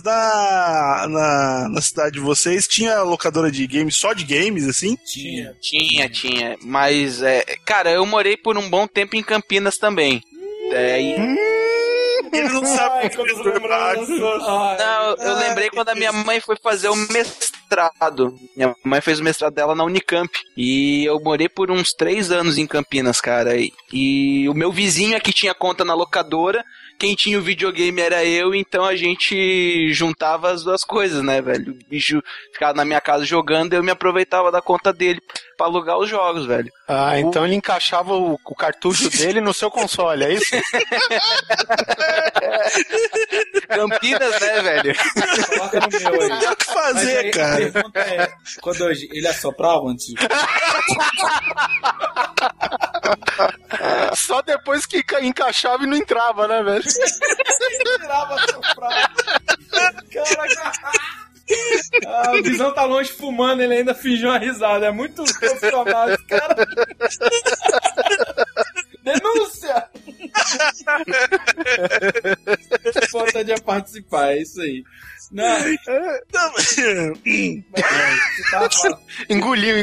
na cidade de vocês, tinha locadora de games, só de games, assim? Tinha. Mas, cara, eu morei por um bom tempo em Campinas também. Ele não sabe o que quando eu Não, eu lembrei quando a minha mãe foi fazer o mestrado. Minha mãe fez o mestrado dela na Unicamp. E eu morei por uns 3 anos em Campinas, cara. E o meu vizinho aqui tinha conta na locadora. Quem tinha o videogame era eu, então a gente juntava as duas coisas, né, velho? O bicho ficava na minha casa jogando e eu me aproveitava da conta dele pra alugar os jogos, velho. Ah, então ele encaixava o cartucho dele no seu console, é isso? Campinas, né, velho? Coloca no meu aí. Não tem o que fazer, Mas aí, cara. a pergunta é, quando hoje ele assoprava antes de... Só depois que encaixava e não entrava, né, velho? tirava assoprava. Caraca. O Visão tá longe fumando, ele ainda fingiu uma risada. É muito profissional esse cara. Denúncia! Importante participar, é isso aí. Não. Você tava falando. Engoliu.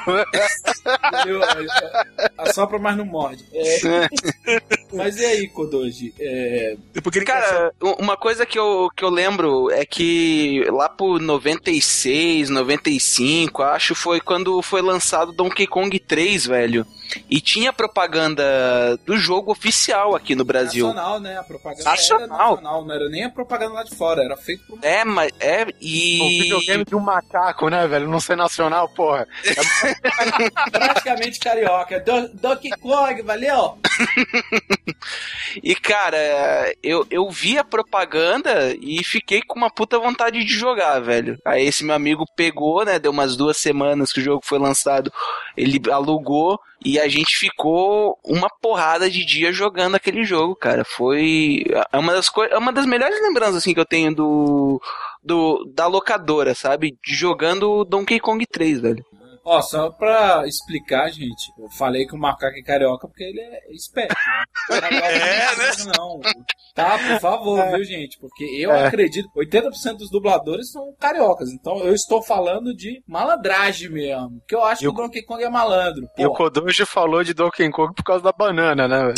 Assopra, mas não morde. Mas e aí, Kodoji? Cara, uma coisa que eu lembro é que lá por 96, 95, acho, foi quando foi lançado Donkey Kong 3, velho. E tinha propaganda do jogo oficial aqui no Brasil. Nacional, né? A propaganda nacional. era nacional, não era nem a propaganda lá de fora, era feito por... E... O videogame de um macaco, né, velho? Não ser nacional, porra. Praticamente carioca. Donkey Kong, valeu? E, cara, eu vi a propaganda e fiquei com uma puta vontade de jogar, velho. Aí esse meu amigo pegou, né, deu umas 2 semanas que o jogo foi lançado, ele alugou e a gente ficou uma porrada de dia jogando aquele jogo, cara. Foi uma das melhores lembranças, assim, que eu tenho do da locadora, sabe? Jogando Donkey Kong 3, velho. Ó, só pra explicar, gente, eu falei que o macaco é carioca porque ele é esperto, né? Né? Não, tá, por favor, viu, gente? Porque eu acredito, 80% dos dubladores são cariocas, então eu estou falando de malandragem mesmo, que eu acho que o Donkey Kong é malandro. E o Kodoji falou de Donkey Kong por causa da banana, né?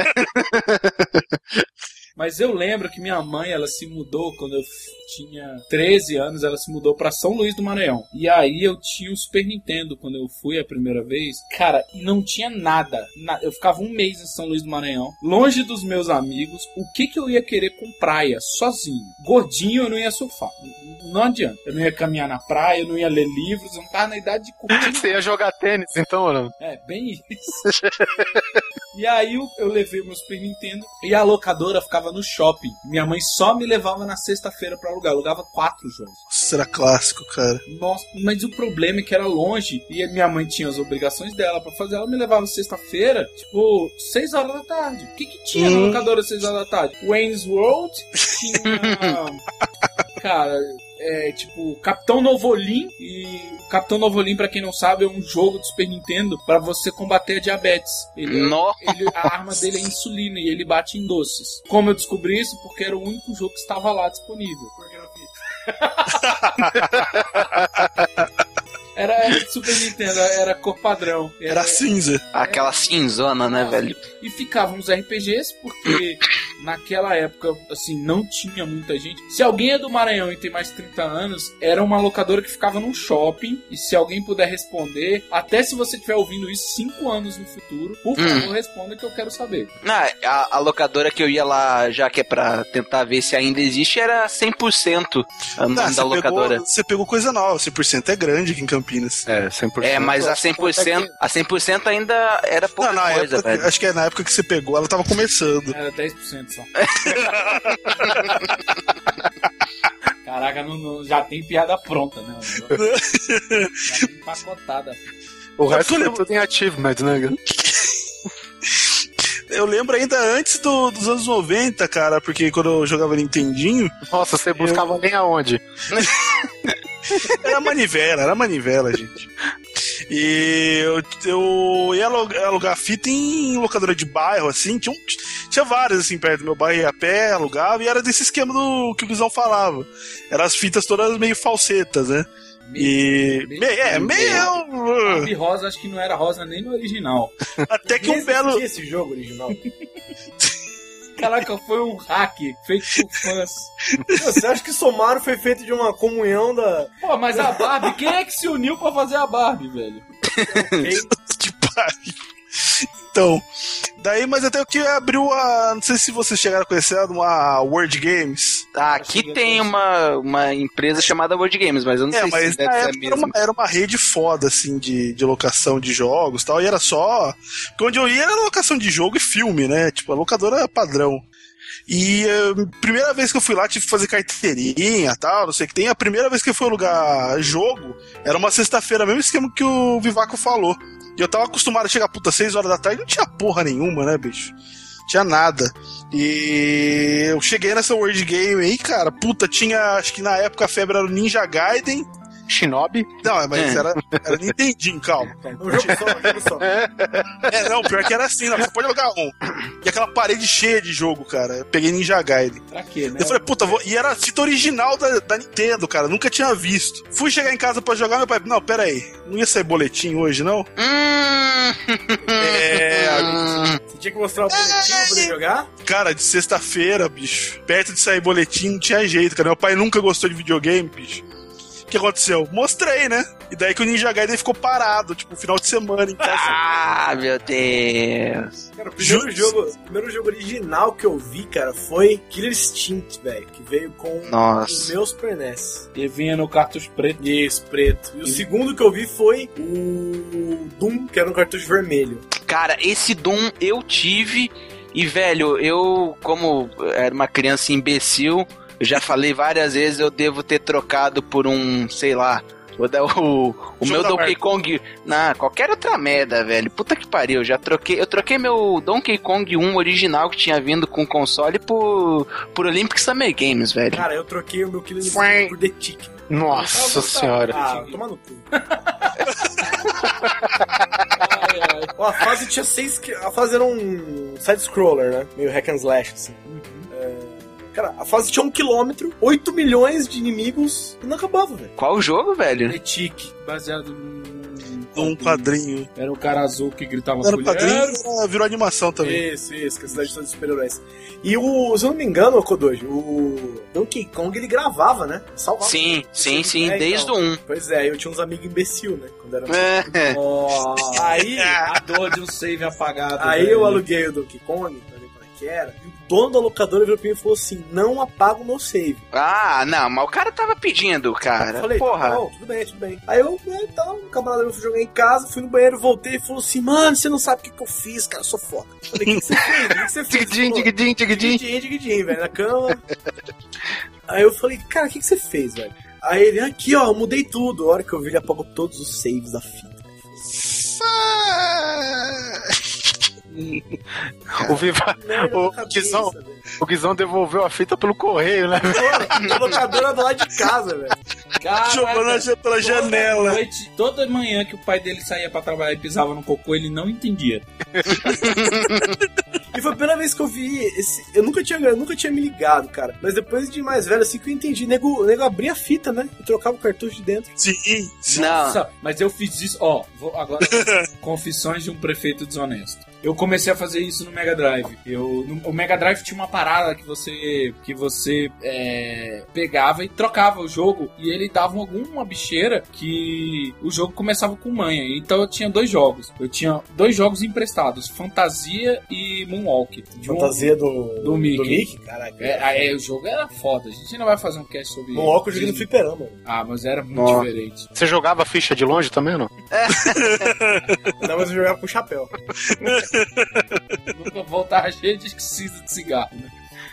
Mas eu lembro que minha mãe, ela se mudou quando eu tinha 13 anos, ela se mudou pra São Luís do Maranhão. E aí eu tinha o Super Nintendo quando eu fui a primeira vez. Cara, e não tinha nada. Eu ficava um mês em São Luís do Maranhão, longe dos meus amigos. O que eu ia querer com praia, sozinho? Gordinho, eu não ia surfar. Não adianta. Eu não ia caminhar na praia, eu não ia ler livros, eu não tava na idade de curtir. Você ia jogar tênis, então, ou não? É, bem isso. E aí eu levei meu Super Nintendo e a locadora ficava no shopping. Minha mãe só me levava na sexta-feira pra alugar. Alugava 4 jogos. Isso era clássico, cara. Nossa, mas o problema é que era longe e a minha mãe tinha as obrigações dela pra fazer. Ela me levava sexta-feira, tipo, 6 horas da tarde. O que tinha na locadora 6 horas da tarde? Wayne's World, tinha... Cara... tipo, Capitão Novolim. E o Capitão Novolim, pra quem não sabe, é um jogo do Super Nintendo pra você combater a diabetes. A arma dele é insulina e ele bate em doces. Como eu descobri isso? Porque era o único jogo que estava lá disponível. Era Super Nintendo, era cor padrão. Era cinza. Aquela cinzona, né, velho? E ficavam os RPGs, porque naquela época, assim, não tinha muita gente. Se alguém é do Maranhão e tem mais de 30 anos, era uma locadora que ficava num shopping. E se alguém puder responder, até se você estiver ouvindo isso 5 anos no futuro, por favor, responda que eu quero saber. A locadora que eu ia lá, já que é pra tentar ver se ainda existe, era 100% o nome da locadora. Você pegou coisa nova, 100% é grande aqui em Campinas. É, 100%. É, mas a 100% ainda era pouca coisa, época, velho. Acho que na época que você pegou, ela tava começando. Era 10% só. Caraca, já tem piada pronta, né? Já tem empacotada. O resto é tudo em achievement, né? Eu lembro ainda antes dos anos 90, cara, porque quando eu jogava Nintendinho... Nossa, você buscava nem aonde? Era manivela, gente. E eu ia alugar fita em locadora de bairro, assim. Tinha várias, assim, perto do meu bairro, ia a pé, alugava, e era desse esquema do que o Guizão falava. Eram as fitas todas meio falsetas, né? Barbie rosa, acho que não era rosa nem no original. Até que um belo... esse jogo original. Caraca, foi um hack feito por fãs. Você acha que Somaro foi feito de uma comunhão da... Pô, mas a Barbie, quem é que se uniu pra fazer a Barbie, velho? Que pariu. Então, daí, mas até que abriu a... Não sei se vocês chegaram a conhecer a World Games. Aqui tem uma empresa chamada World Games, mas eu não sei se deve ser a mesma. Era uma rede foda, assim, de locação de jogos e tal, e era só... Porque onde eu ia era locação de jogo e filme, né? Tipo, a locadora padrão. E a primeira vez que eu fui lá, tive que fazer carteirinha e tal, não sei o que tem. A primeira vez que eu fui alugar jogo, era uma sexta-feira, mesmo esquema que o Vivaco falou. E eu tava acostumado a chegar, 6 horas da tarde, não tinha porra nenhuma, né, bicho? Tinha nada. E eu cheguei nessa World Game aí, cara, tinha, acho que na época a febre era o Ninja Gaiden. Shinobi? Não, mas era Nintendinho, calma. Um jogo só. Não, pior que era assim, não, você pode jogar um. E aquela parede cheia de jogo, cara. Eu peguei Ninja Gaiden. Pra quê, né? Eu falei, e era a fita original da Nintendo, cara, nunca tinha visto. Fui chegar em casa pra jogar, meu pai, não, pera aí, não ia sair boletim hoje, não? Você tinha que mostrar o boletim pra poder jogar? Cara, de sexta-feira, bicho, perto de sair boletim, não tinha jeito, cara. Meu pai nunca gostou de videogame, bicho. O que aconteceu? Mostrei, né? E daí que o Ninja Gaiden ficou parado, tipo, final de semana em casa. Ah, meu Deus. Cara, o primeiro jogo original que eu vi, cara, foi Killer Instinct, velho, que veio com o meu Super NES. E vinha no cartucho preto. Isso, preto. E o segundo que eu vi foi o Doom, que era no cartucho vermelho. Cara, esse Doom eu tive e, velho, eu, como era uma criança imbecil, eu já falei várias vezes, eu devo ter trocado por um, sei lá, O meu Donkey Kong... Não, qualquer outra merda, velho. Puta que pariu. Eu troquei meu Donkey Kong 1 original que tinha vindo com o console por Olympic Summer Games, velho. Cara, eu troquei o meu Killer Instinct por The Tick. Nossa senhora. Ah, toma no cu. Ó, a fase tinha 6... A fase era um side-scroller, né? Meio hack and slash, assim. Cara, a fase tinha 1 km, 8 milhões de inimigos e não acabava, velho. Qual o jogo, velho? The Tick, baseado Um quadrinho. Era o cara azul que gritava Era um quadrinho, virou animação também. Isso, que é a cidade de super-heróis. E o, se eu não me engano, Kodoji, o Donkey Kong, ele gravava, né? Salvava. Sim, desde o 1. Pois é, eu tinha uns amigos imbecil, né? Quando era Oh, Aí, a dor de um save apagado. aí velho. eu aluguei o Donkey Kong, pra ver como é que era, e o dono da locadora virou pra mim e falou assim, não apaga o meu save. Ah, não, mas o cara tava pedindo, cara. Eu falei, Porra. tá bom, tudo bem. Aí eu, então, o camarada meu foi jogar em casa, fui no banheiro, voltei e falou assim, mano, você não sabe o que eu fiz, cara, eu sou foda. Eu falei, o que você fez? O que você fez? Tiguidim, velho, na cama. Aí eu falei, cara, o que você fez, velho? Aí ele, aqui, ó, eu mudei tudo. A hora que eu vi, ele apagou todos os saves da fita. O Guizão devolveu a fita pelo correio, né? A locadora do lado de casa, velho. Jogando pela janela. Toda manhã que o pai dele saía pra trabalhar e pisava no cocô, ele não entendia. E foi a primeira vez que eu vi esse... Eu nunca tinha me ligado, cara. Mas depois de mais velho, assim que eu entendi. O nego abria a fita, né? E trocava o cartucho de dentro. Sim. Nossa, mas eu fiz isso... Ó, agora... Confissões de um prefeito desonesto. Eu comecei a fazer isso no Mega Drive. O Mega Drive tinha uma parada que você pegava e trocava o jogo. E ele dava alguma bicheira que o jogo começava com manha. Então eu tinha 2 jogos. Eu tinha 2 jogos emprestados. Fantasia e Moonwalk. Fantasia do Mickey. Caraca. O jogo era foda. A gente ainda vai fazer um cast sobre... Moonwalk eu joguei no fliperama. Ah, mas era muito diferente. Você jogava ficha de longe também ou não? Não, mas eu jogava com chapéu. Nunca voltar cheio de cinza de cigarro, né?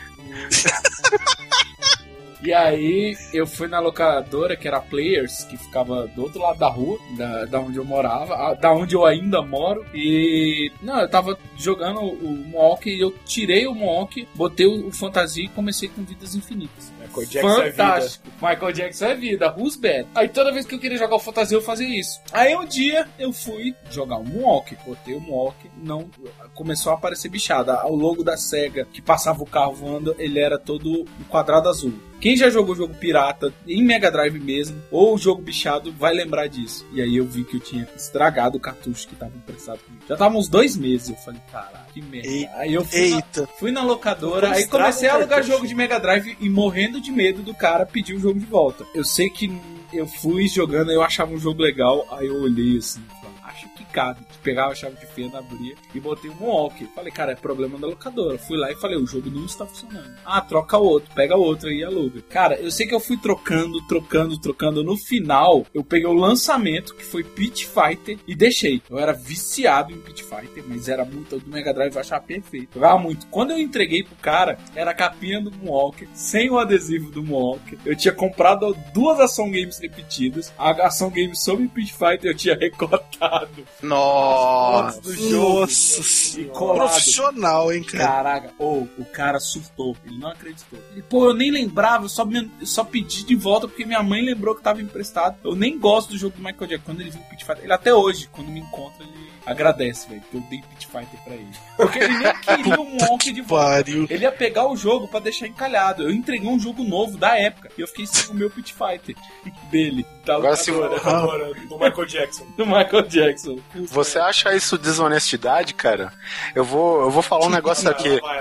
E aí eu fui na locadora que era Players, que ficava do outro lado da rua, da onde eu morava, da onde eu ainda moro. E eu tava jogando o Moonwalk e eu tirei o Moonwalk, botei o Fantasia e comecei com Vidas Infinitas. Michael Jackson fantástico. É vida. Michael Jackson é vida. Who's bad? Aí toda vez que eu queria jogar o Fantasia eu fazia isso. Aí um dia eu fui jogar o Moonwalk, botei o Moonwalk, não começou a aparecer bichada. O logo da SEGA que passava o carro voando, ele era todo um quadrado azul. Quem já jogou jogo pirata em Mega Drive mesmo, ou jogo bichado, vai lembrar disso. E aí eu vi que eu tinha estragado o cartucho que tava emprestado comigo. Já tava uns 2 meses. Eu falei, caralho, que merda. Aí eu fui na locadora, aí comecei a alugar jogo de Mega Drive e morrendo de medo do cara pedir o jogo de volta. Eu sei que eu fui jogando, eu achava um jogo legal, aí eu olhei assim, acho que cabe. Pegava a chave de fenda, abria e botei um Moonwalk. Falei, cara, é problema da locadora. Fui lá e falei, o jogo não está funcionando. Ah, troca outro, pega outro aí e aluga. Cara, eu sei que eu fui trocando. No final, eu peguei o lançamento, que foi Pit Fighter, e deixei. Eu era viciado em Pit Fighter, mas era muito do Mega Drive, eu achava perfeito. Jogava muito. Quando eu entreguei pro cara, era a capinha do Moonwalk, sem o adesivo do Moonwalk. Eu tinha comprado 2 Ação Games repetidas. A Ação Games sobre Pit Fighter eu tinha recortado. Nossa, do jogo. Nossa, E colado. Profissional, hein, cara. Caraca, o cara surtou. Ele não acreditou. Ele, eu nem lembrava, eu só pedi de volta porque minha mãe lembrou que tava emprestado. Eu nem gosto do jogo do Michael Jackson. Quando ele viu o Pit Fighter, ele até hoje, quando me encontra, ele agradece, velho, que eu dei Pit Fighter pra ele. Porque ele nem queria um Moonwalk de volta. Ele ia pegar o jogo pra deixar encalhado. Eu entreguei um jogo novo da época e eu fiquei sem o meu Pit Fighter dele. Agora se do Michael Jackson. Do Michael Jackson. Você acha isso desonestidade, cara? Eu vou falar um negócio aqui. Vai.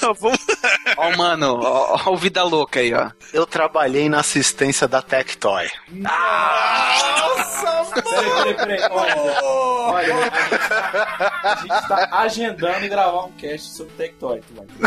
Ó, mano, ó o Vida Louca aí, ó. Eu trabalhei na assistência da Tectoy. Nossa, Peraí. Olha, a gente tá agendando e gravar um cast sobre Tectoy.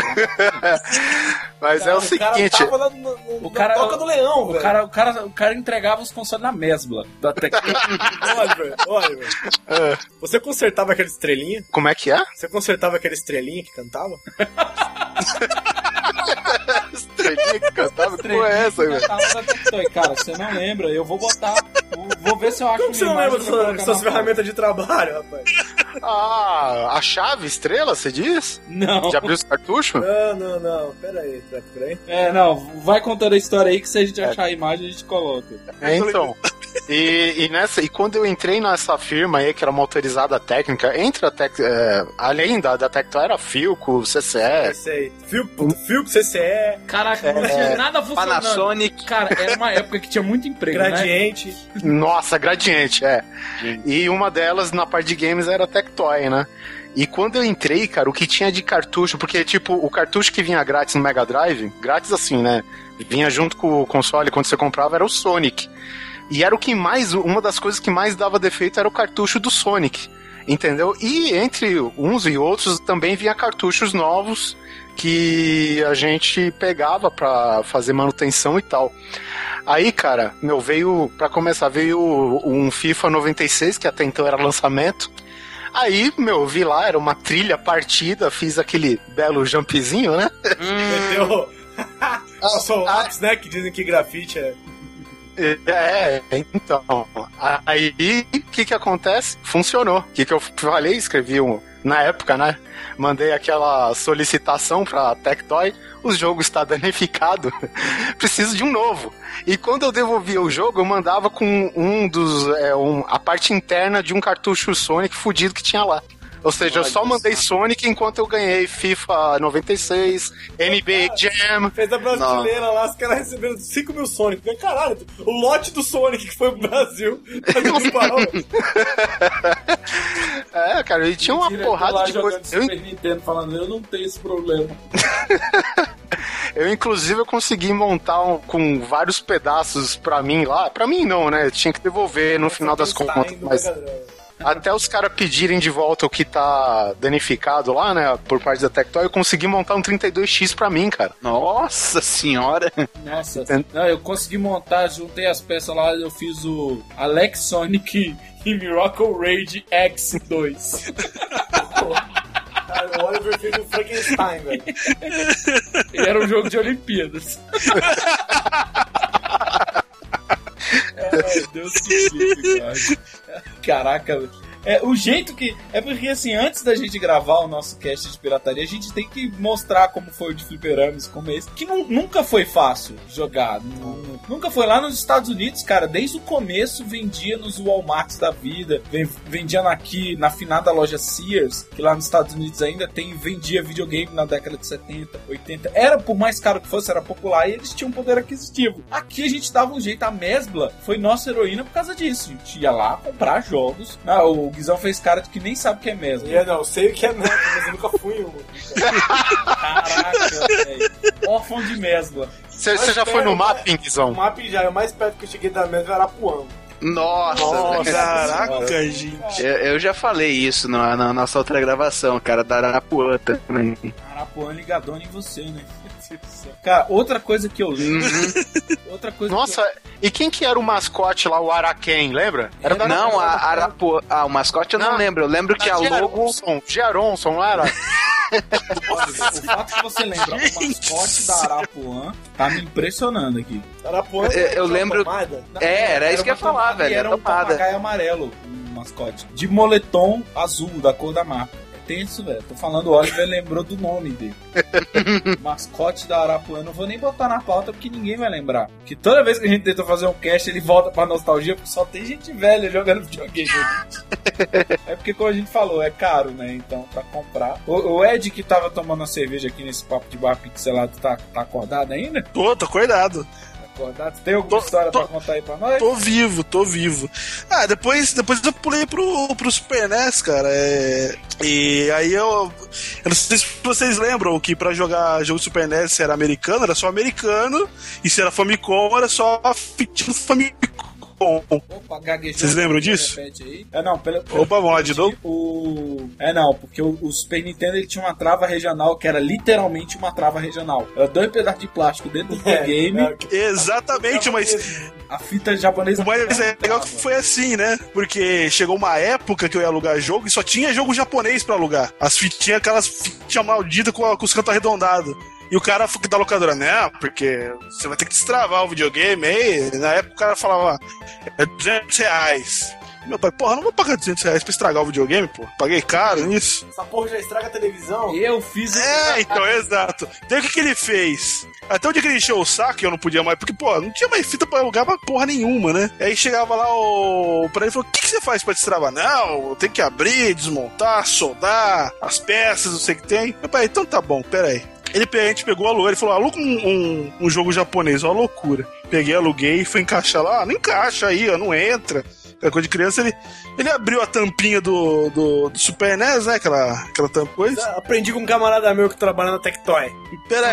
Mas cara, é o seguinte... O cara tava na Toca do Leão, velho. O cara entregava os consoles na Mesbla da Tectoy. Olha, velho. Você consertava aquela estrelinha? Como é que é? Você consertava aquela estrelinha que cantava? Tectoy que cantava? Que porra é essa, velho? Da Tectoy, cara, você não lembra? Eu vou botar. Vou ver se eu acho. Como você não lembra das suas ferramentas de trabalho, rapaz? Ah, a chave estrela, você diz? Não. De abrir os cartuchos? Não. Pera aí. Não, vai contando a história aí que se a gente achar a imagem a gente coloca. Então. E quando eu entrei nessa firma aí, que era uma autorizada técnica, além da Tectoy era Philco, CCE. Sei. Philco, CCE. Caraca, não tinha nada funcionando. Panasonic. Cara, era uma época que tinha muito emprego, Gradiente. né? Nossa, Gradiente, E uma delas, na parte de games, era a Tectoy, né? E quando eu entrei, cara, o que tinha de cartucho, porque, tipo, o cartucho que vinha grátis no Mega Drive, grátis assim, né? Vinha junto com o console, quando você comprava, era o Sonic. E era o que mais, uma das coisas que mais dava defeito era o cartucho do Sonic, entendeu? E entre uns e outros também vinha cartuchos novos que a gente pegava pra fazer manutenção e tal. Aí, cara, pra começar, veio um FIFA 96, que até então era lançamento. Aí, vi lá, era uma trilha partida, fiz aquele belo jumpzinho, né? Meteu o lápis, né? Que dizem que grafite é... Então, aí o que acontece? Funcionou. O que eu falei? Escrevi na época, né? Mandei aquela solicitação pra Tectoy, o jogo está danificado, preciso de um novo. E quando eu devolvia o jogo, eu mandava com a parte interna de um cartucho Sonic fudido que tinha lá. Ou seja, eu só mandei Sonic enquanto eu ganhei FIFA 96, NBA Jam. Fez a brasileira lá, os caras receberam 5 mil Sonic. Caralho, o lote do Sonic que foi pro Brasil. Cara, e tinha uma porrada de coisa. Super Nintendo falando, eu não tenho esse problema. Eu, inclusive, consegui montar com vários pedaços pra mim lá. Pra mim não, né? Eu tinha que devolver no final das contas, mas... Até os caras pedirem de volta o que tá danificado lá, né, por parte da Tectoy, eu consegui montar um 32X pra mim, cara. Nossa senhora! Nossa, não, eu consegui montar, juntei as peças lá, eu fiz o Alex Sonic e Miracle Raid X2. O Oliver fez o Frankenstein, velho. E era um jogo de Olimpíadas. Ai, Deus que livre, cara. Caraca, o jeito que... É porque, assim, antes da gente gravar o nosso cast de pirataria, a gente tem que mostrar como foi o de fliperamas, como esse. Que nunca foi fácil jogar. Nunca foi. Lá nos Estados Unidos, cara, desde o começo vendia nos Walmarts da vida, vendia na finada loja Sears, que lá nos Estados Unidos ainda vendia videogame na década de 70, 80. Era, por mais caro que fosse, era popular e eles tinham um poder aquisitivo. Aqui a gente dava um jeito. A Mesbla foi nossa heroína por casa disso. A gente ia lá comprar jogos. O Guizão fez cara de que nem sabe o que é Mesbla. Eu sei o que é Mesbla, mas eu nunca fui um. Caraca, velho. Órfão de Mesbla. Você já foi no Mapping, Guizão? No Mapping já. O mais perto que eu cheguei da Mesbla era Arapuã. Nossa, caraca, gente. Eu já falei isso na nossa outra gravação, cara, da Arapuã também. Arapuã ligadona em você, né? Cara, outra coisa que eu lembro. Outra coisa. Nossa, e quem que era o mascote lá, o Araken, lembra? Era não, a Arapuã. O mascote eu não lembro. Eu lembro que a logo. Geronson, não era? O fato que você lembra o mascote da Arapuã tá me impressionando aqui. Arapuã eu lembro. Era isso que eu ia falar, velho. Era um papagaio amarelo, um mascote. De moletom azul, da cor da marca. Tenso, velho. Tô falando, o Oliver lembrou do nome dele. Mascote da Arapuã. Não vou nem botar na pauta porque ninguém vai lembrar. Porque toda vez que a gente tenta fazer um cast, ele volta pra nostalgia porque só tem gente velha jogando videogame. É porque, como a gente falou, é caro, né? Então, pra comprar. O Ed, que tava tomando uma cerveja aqui nesse papo de bar pixelado, tá acordado ainda? Tô acordado. Tem alguma história pra contar aí pra nós? Tô vivo. Depois eu pulei pro Super NES, cara. E aí eu não sei se vocês lembram que pra jogar jogo Super NES, se era americano, era só americano. E se era Famicom, era só Famicom. Opa, gaguejou. Vocês lembram disso? Aí. Não, Opa, vamos lá de novo? Não, porque o Super Nintendo ele tinha uma trava regional que era literalmente uma trava regional. Era 2 pedaços de plástico dentro do game. Exatamente, mas a fita japonesa. O mais legal que foi assim, né? Porque chegou uma época que eu ia alugar jogo e só tinha jogo japonês pra alugar. As fitinhas, aquelas fitinhas malditas com os cantos arredondados. E o cara da locadora, não, porque você vai ter que destravar o videogame aí. Na época o cara falava, é R$200. Meu pai, porra, não vou pagar R$200 pra estragar o videogame, pô. Paguei caro nisso. Essa porra já estraga a televisão. Eu fiz... Então, exato. Daí o que ele fez? Até o dia que ele encheu o saco, eu não podia mais, porque, pô, não tinha mais fita pra alugar pra porra nenhuma, né? Aí chegava lá pra ele e falou, o que você faz pra destravar? Não, tem que abrir, desmontar, soldar, as peças, não sei o que tem. Meu pai, então tá bom, pera aí. A gente pegou, alugou, ele falou, aluga um jogo japonês, ó, loucura. Peguei, aluguei, fui encaixar lá, não encaixa aí, ó, não entra. Aquela coisa de criança, ele abriu a tampinha do Super NES, né, aquela tampa coisa. Aprendi com um camarada meu que trabalha na Tectoy. Pera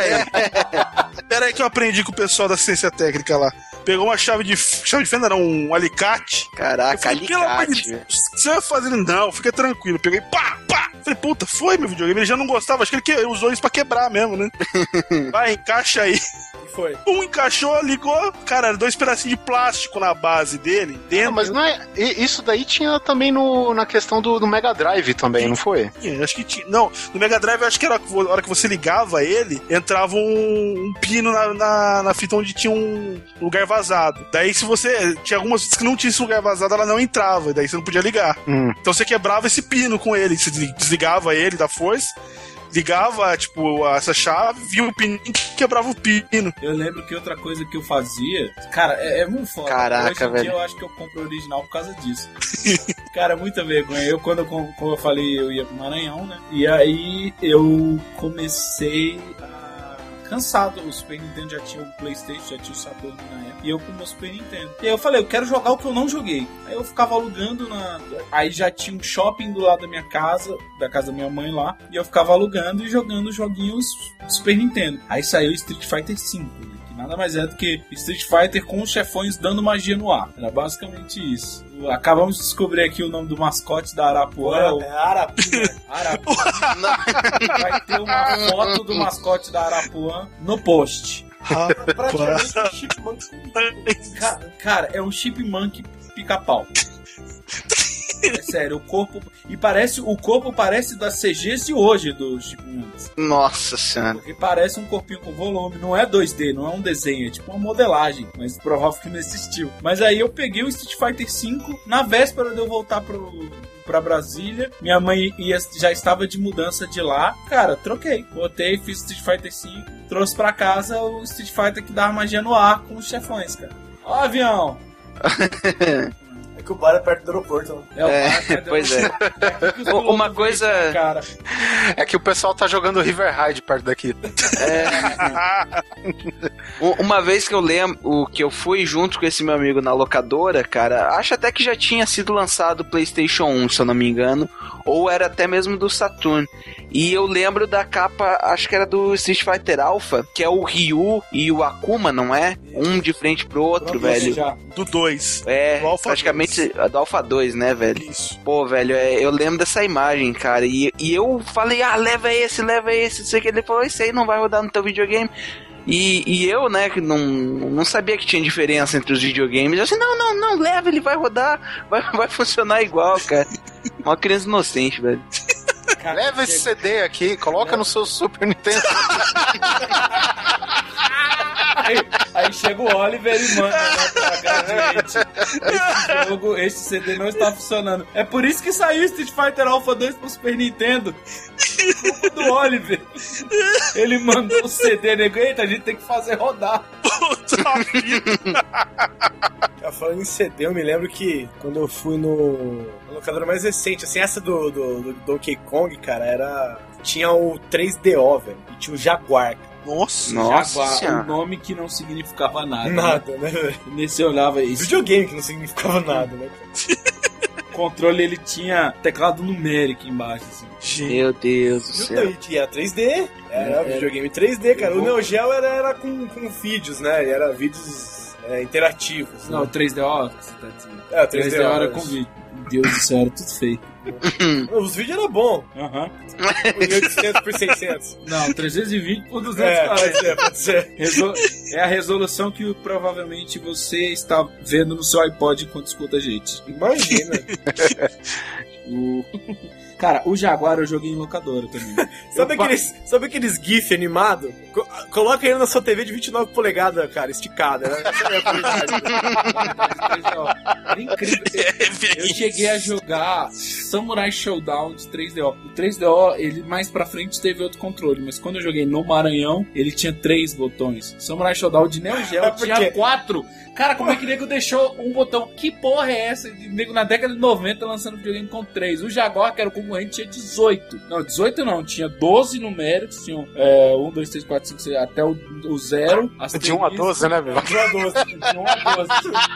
aí que eu aprendi com o pessoal da assistência técnica lá. Pegou uma chave de fenda, não, um alicate. Caraca, falei, alicate. O que você vai fazer? Não, fica tranquilo. Peguei, pá! Falei, puta, foi meu videogame. Ele já não gostava, acho que ele usou isso pra quebrar mesmo, né? Vai, encaixa aí. Foi. Encaixou, ligou. Cara, 2 pedacinhos de plástico na base dele. Dentro. Mas não é. Isso daí tinha também na questão do Mega Drive também, não foi? Acho que tinha. Não, no Mega Drive eu acho que era a hora que você ligava ele, entrava um pino na fita onde tinha um lugar vazado. Daí se você. Tinha algumas fitas que não tinha esse lugar vazado, ela não entrava. Daí você não podia ligar. Então você quebrava esse pino com ele. Você desligava ele da força. Ligava, tipo, essa chave, via o pino e quebrava o pino. Eu lembro que outra coisa que eu fazia... Cara, é muito foda. Caraca, hoje em velho. dia eu acho que eu compro o original por causa disso. Cara, muita vergonha. Como eu falei, eu ia pro Maranhão, né? E aí eu comecei cansado. O Super Nintendo já tinha o PlayStation, já tinha o Saturn na época. E eu com o meu Super Nintendo. E aí eu falei, eu quero jogar o que eu não joguei. Aí eu ficava alugando Aí já tinha um shopping do lado da minha casa, da casa da minha mãe lá. E eu ficava alugando e jogando joguinhos do Super Nintendo. Aí saiu Street Fighter V, né? Que nada mais é do que Street Fighter com os chefões dando magia no ar. Era basicamente isso. Acabamos de descobrir aqui o nome do mascote da Arapuã. É Arapuã. Vai ter uma foto do mascote da Arapuã no post. Praticamente um chipmunk. Cara, é um chipmunk pica-pau. É sério, o corpo parece das CGs de hoje dos chipmunks. Nossa senhora. Porque parece um corpinho com volume, não é 2D, não é um desenho, é tipo uma modelagem, mas provável que não existiu. Mas aí eu peguei o Street Fighter V na véspera de eu voltar pra Brasília. Minha mãe já estava de mudança de lá. Cara, troquei. Botei, fiz Street Fighter V, trouxe pra casa o Street Fighter que dava magia no ar com os chefões, cara. Ó, avião! É que o bar é perto do aeroporto, né? Pois é. Uma coisa... Cara. É que o pessoal tá jogando River Raid perto daqui. Uma vez que eu lembro que eu fui junto com esse meu amigo na locadora, cara, acho até que já tinha sido lançado o PlayStation 1, se eu não me engano, ou era até mesmo do Saturn. E eu lembro da capa, acho que era do Street Fighter Alpha, que é o Ryu e o Akuma, não é? Um de frente pro outro, velho. Do 2. É, do Alpha praticamente 2. Do Alpha 2, né, velho? Isso. Pô, velho, eu lembro dessa imagem, cara. E eu falei, leva esse, não sei o que. Ele falou, esse aí não vai rodar no teu videogame. E eu, né, que não sabia que tinha diferença entre os videogames. Eu assim, não, leva, ele vai rodar, vai funcionar igual, cara. Uma criança inocente, velho. Cara, leva esse CD aqui, coloca no seu Super Nintendo. Aí chega o Oliver e manda, né, pra gente. Esse CD não está funcionando. É por isso que saiu Street Fighter Alpha 2 pro Super Nintendo. Culpa do Oliver. Ele mandou o CD, nego. Eita, a gente tem que fazer rodar. Falando em CD, eu me lembro que quando eu fui no locadora mais recente, assim, essa do Donkey Kong, cara, tinha o 3DO, velho, e tinha o Jaguar. Nossa, Jaguar, um nome que não significava nada. Nada, né, velho? Nesse eu olhava isso. Videogame que não significava nada, né, cara? O controle, ele tinha teclado numérico embaixo, assim. Meu Deus do céu. E era 3D, era videogame 3D, cara. O Neo Geo era com vídeos, né? Era vídeos interativos. Não, né? o 3DO, você tá dizendo. É, o 3DO era com vídeo. Meu Deus do céu, era tudo feio. Os vídeos eram bons. Aham. 1800 por 600. Não, 320 por 240. Pode ser. É a resolução que provavelmente você está vendo no seu iPod enquanto escuta a gente. Imagina. Cara, o Jaguar eu joguei em locadora também. Sabe aqueles GIF animado? Coloca ele na sua TV de 29 polegadas, cara, esticada. Né? É incrível. Eu cheguei a jogar Samurai Showdown de 3DO. O 3DO, ele mais pra frente teve outro controle, mas quando eu joguei no Maranhão, ele tinha 3 botões. Samurai Showdown de Neo Geo tinha 4. Cara, como é que o nego deixou um botão? Que porra é essa? O nego na década de 90 lançando videogame com 3. O Jaguar, que era o concorrente, tinha 18. Não, 18 não. Tinha 12 numéricos. Tinham 1, 2, 3, 4, 5, 6, até o 0. De 1 a 12, né, velho? De 1 a 12. De 1 a 12.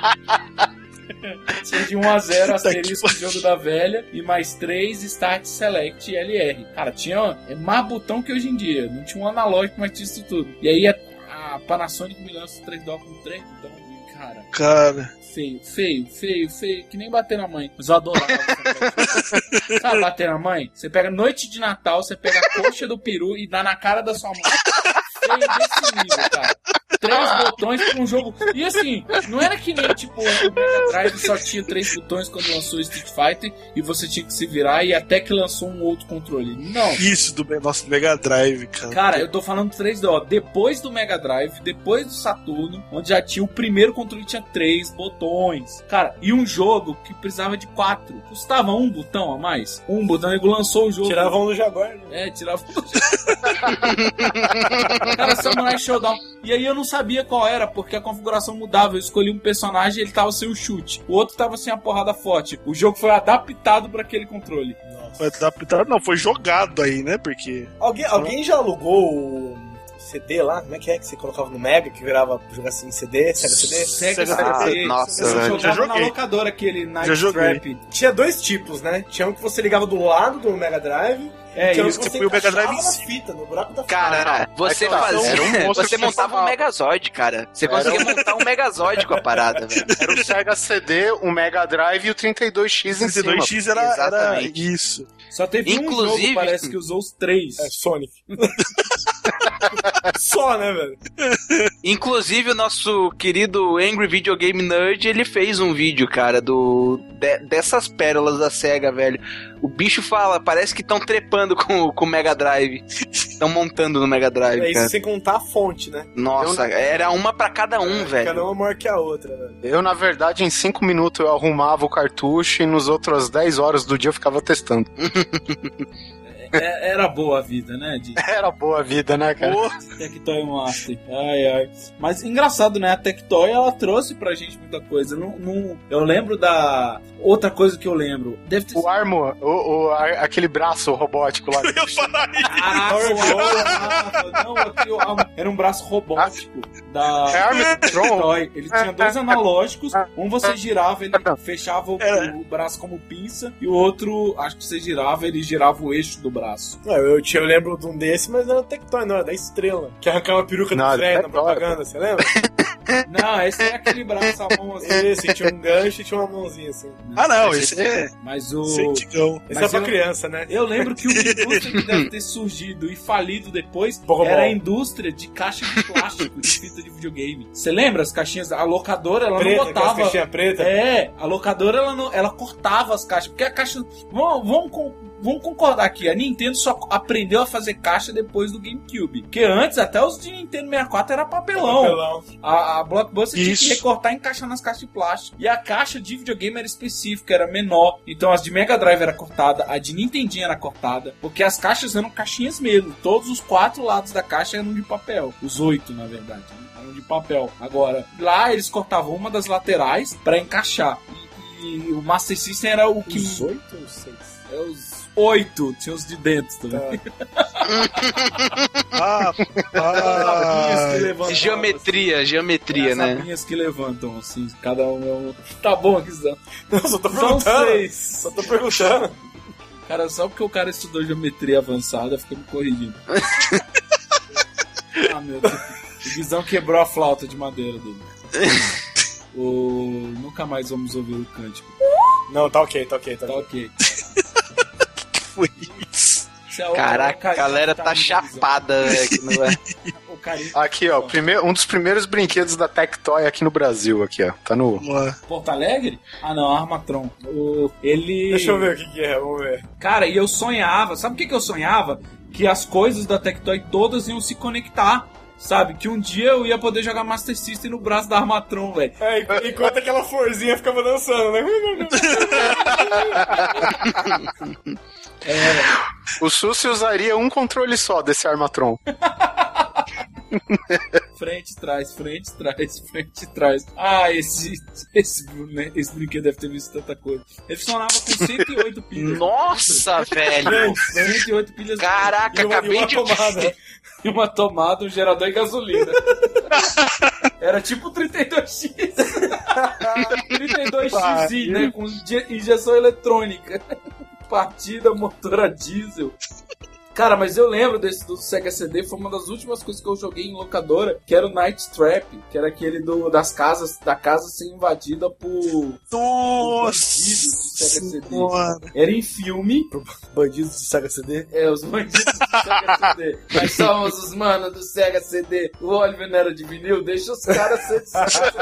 Tinha de 1 a 0 asterisco jogo da velha e mais 3 Start Select LR. Cara, tinha mais botão que hoje em dia. Não tinha um analógico, mas tinha isso tudo. E aí a Panasonic me lança o 3DO com 3 botões. Cara. Feio, que nem bater na mãe. Mas eu adorava. Sabe bater na mãe? Você pega noite de Natal, você pega a coxa do peru e dá na cara da sua mãe. Feio desse nível, cara. 3 botões pra um jogo. E assim, não era que nem tipo o Mega Drive só tinha 3 botões quando lançou o Street Fighter e você tinha que se virar e até que lançou um outro controle. Não. Isso do nosso Mega Drive, cara. Cara, eu tô falando do 3DO. Depois do Mega Drive, depois do Saturno, onde já tinha o primeiro controle, tinha 3 botões. Cara, e um jogo que precisava de 4. Custava um botão a mais. Um botão, o nego lançou o jogo. Tirava um do Jaguar. Né? Tirava um do Jaguar. Cara, Samurai Showdown. E aí eu não sabia qual era, porque a configuração mudava. Eu escolhi um personagem e ele tava sem o chute. O outro tava sem a porrada forte. O jogo foi adaptado pra aquele controle. Nossa. Foi adaptado? Não, foi jogado aí, né? Porque... Alguém já alugou o CD lá? Como é que você colocava no Mega, que virava pra jogar assim, CD? Sega CD? Sega CD. Nossa, eu jogava na locadora aquele Night Trap. Tinha 2 tipos, né? Tinha um que você ligava do lado do Mega Drive. Tinha um que você o Mega Drive em na fita, no buraco da fita. Cara, você fazia. Você montava um Megazord, cara. Você conseguia montar um Megazord com a parada, velho. Era o Sega CD, o Mega Drive e o 32X em cima. O 32X era isso. Só teve um jogo, parece, que usou os 3. Sonic. Só, né, velho? Inclusive, o nosso querido Angry Video Game Nerd, ele fez um vídeo, cara, dessas pérolas da SEGA, velho. O bicho fala, parece que estão trepando com o Mega Drive. Estão montando no Mega Drive, cara. Isso sem contar a fonte, né? Nossa, era uma pra cada um, velho. Cada uma maior que a outra, velho. Eu, na verdade, em 5 minutos eu arrumava o cartucho e nos outras 10 horas do dia eu ficava testando. Era boa a vida, né, Di? Era boa a vida, né, cara? Tectoy Master. Ai. Mas engraçado, né? A Tectoy, ela trouxe pra gente muita coisa. Eu lembro da... Outra coisa que eu lembro. Deve ter... O Armor, aquele braço robótico lá. Eu ia falar era um braço robótico da Tectoy. Ele tinha 2 analógicos. Um você girava, ele fechava o braço como pinça. E o outro, acho que você girava, ele girava o eixo do braço. Eu lembro de um desse, mas não era Tectoy, não, era da Estrela. Que arrancava a peruca do velho na propaganda, você lembra? Não, esse é aquele braço, a mão assim. Esse tinha um gancho e tinha uma mãozinha assim. Não, esse é... Mas o... Esse é pra criança, né? Eu lembro que uma indústria que deve ter surgido e falido depois era a indústria de caixa de plástico de fita de videogame. Você lembra as caixinhas? A locadora, ela não botava... caixinha preta? A locadora, ela cortava as caixas. Porque a caixa... Vamos concordar aqui, a Nintendo só aprendeu a fazer caixa depois do GameCube. Porque antes, até os de Nintendo 64 era papelão. A Blockbuster tinha que recortar e encaixar nas caixas de plástico. E a caixa de videogame era específica, era menor. Então as de Mega Drive era cortada, a de Nintendinho era cortada. Porque as caixas eram caixinhas mesmo. Todos os 4 lados da caixa eram de papel. Os 8, na verdade, né? Eram de papel. Agora, lá eles cortavam uma das laterais pra encaixar. E o Master System era o que... Os 8 ou 6? É os 8, tinha os de dentro também. Geometria, né? As abinhas que levantam, assim, cada um. Tá bom aqui, Zé. Não, só tô perguntando. São 6. Só tô perguntando. Cara, só porque o cara estudou geometria avançada, fica me corrigindo. Meu Deus. O Guizão quebrou a flauta de madeira dele. Nunca mais vamos ouvir o cântico. Não, tá ok. Tá ok. Foi isso. Caraca, a galera tá chapada, velho. Aqui, ó, um dos primeiros brinquedos da Tectoy aqui no Brasil, aqui, ó. Tá no... Porto Alegre? Ah, não, Armatron. Ele... Deixa eu ver o que é, vamos ver. Cara, e eu sonhava, sabe o que eu sonhava? Que as coisas da Tectoy todas iam se conectar. Sabe, que um dia eu ia poder jogar Master System no braço da Armatron, velho. Enquanto aquela florzinha ficava dançando, né? O Susi usaria um controle só desse Armatron. Frente, trás, frente, trás, frente, trás. Ah, esse brinquedo deve ter visto tanta coisa. Ele funcionava com 108 pilhas. Nossa, velho! 108 pilhas. Caraca, acabei de... E uma tomada, um gerador e gasolina. Era tipo 32X. 32X, né? Com injeção eletrônica. Partida, motor a diesel. Cara, mas eu lembro do Sega CD, foi uma das últimas coisas que eu joguei em locadora, que era o Night Trap, que era aquele da casa ser invadida por bandidos de Sega CD. Era em filme. Bandidos de Sega CD? Os bandidos do Sega CD. Nós somos os manos do Sega CD. O Oliver não era de vinil, deixa os caras ser de Sega CD.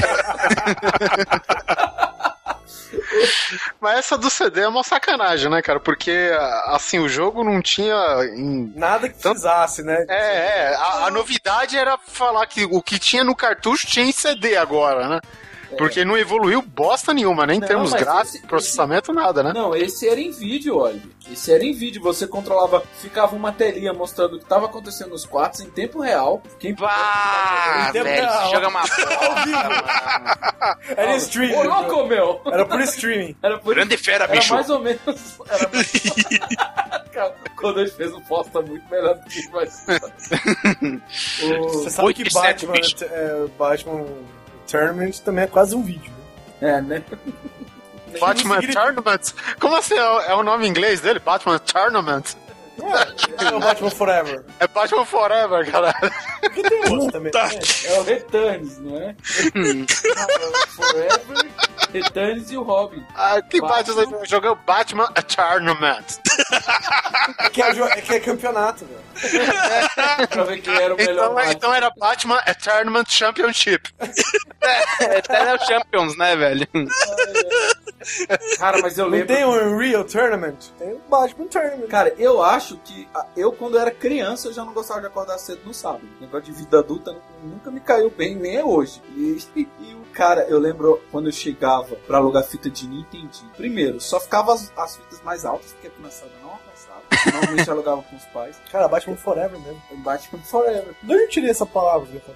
Mas essa do CD é uma sacanagem, né, cara? Porque, assim, o jogo não tinha... nada que precisasse, né? A novidade era falar que o que tinha no cartucho tinha em CD agora, né? Porque não evoluiu bosta nenhuma, nem em termos gráficos, processamento, nada, né? Não, esse era em vídeo, olha. Esse era em vídeo, você controlava, ficava uma telinha mostrando o que estava acontecendo nos quartos em tempo real. Velho, você joga uma Era streaming. Ô, louco, meu! Era por streaming. Grande fera, bicho. Era mais ou menos... Quando ele fez um posta muito melhor do que mais. Você sabe que Batman Tournament também é quase um vídeo, né? Né? Batman Tournament? Como assim? É o nome em inglês dele? Batman Tournament? É o Batman Forever. É Batman Forever, caralho. Porque tem outro também. É o Returns, não é? Forever, Returns e o Robin. Tem Batman jogando Batman Tournament. Que é campeonato, velho. Pra ver quem era o melhor. Então era Batman Tournament Championship. Eternal Champions, né, velho? Cara, mas eu lembro... Não tem o Unreal Tournament? Tem o Batman Tournament. Cara, eu acho que... Eu, quando era criança, eu já não gostava de acordar cedo no sábado. O negócio de vida adulta nunca me caiu bem, nem é hoje. E o cara, eu lembro quando eu chegava pra alugar fita de Nintendo. Primeiro, só ficava as fitas mais altas, porque a criançada não alcançava. Normalmente eu alugava com os pais. Cara, Batman Forever mesmo. Batman Forever. De onde eu tirei essa palavra da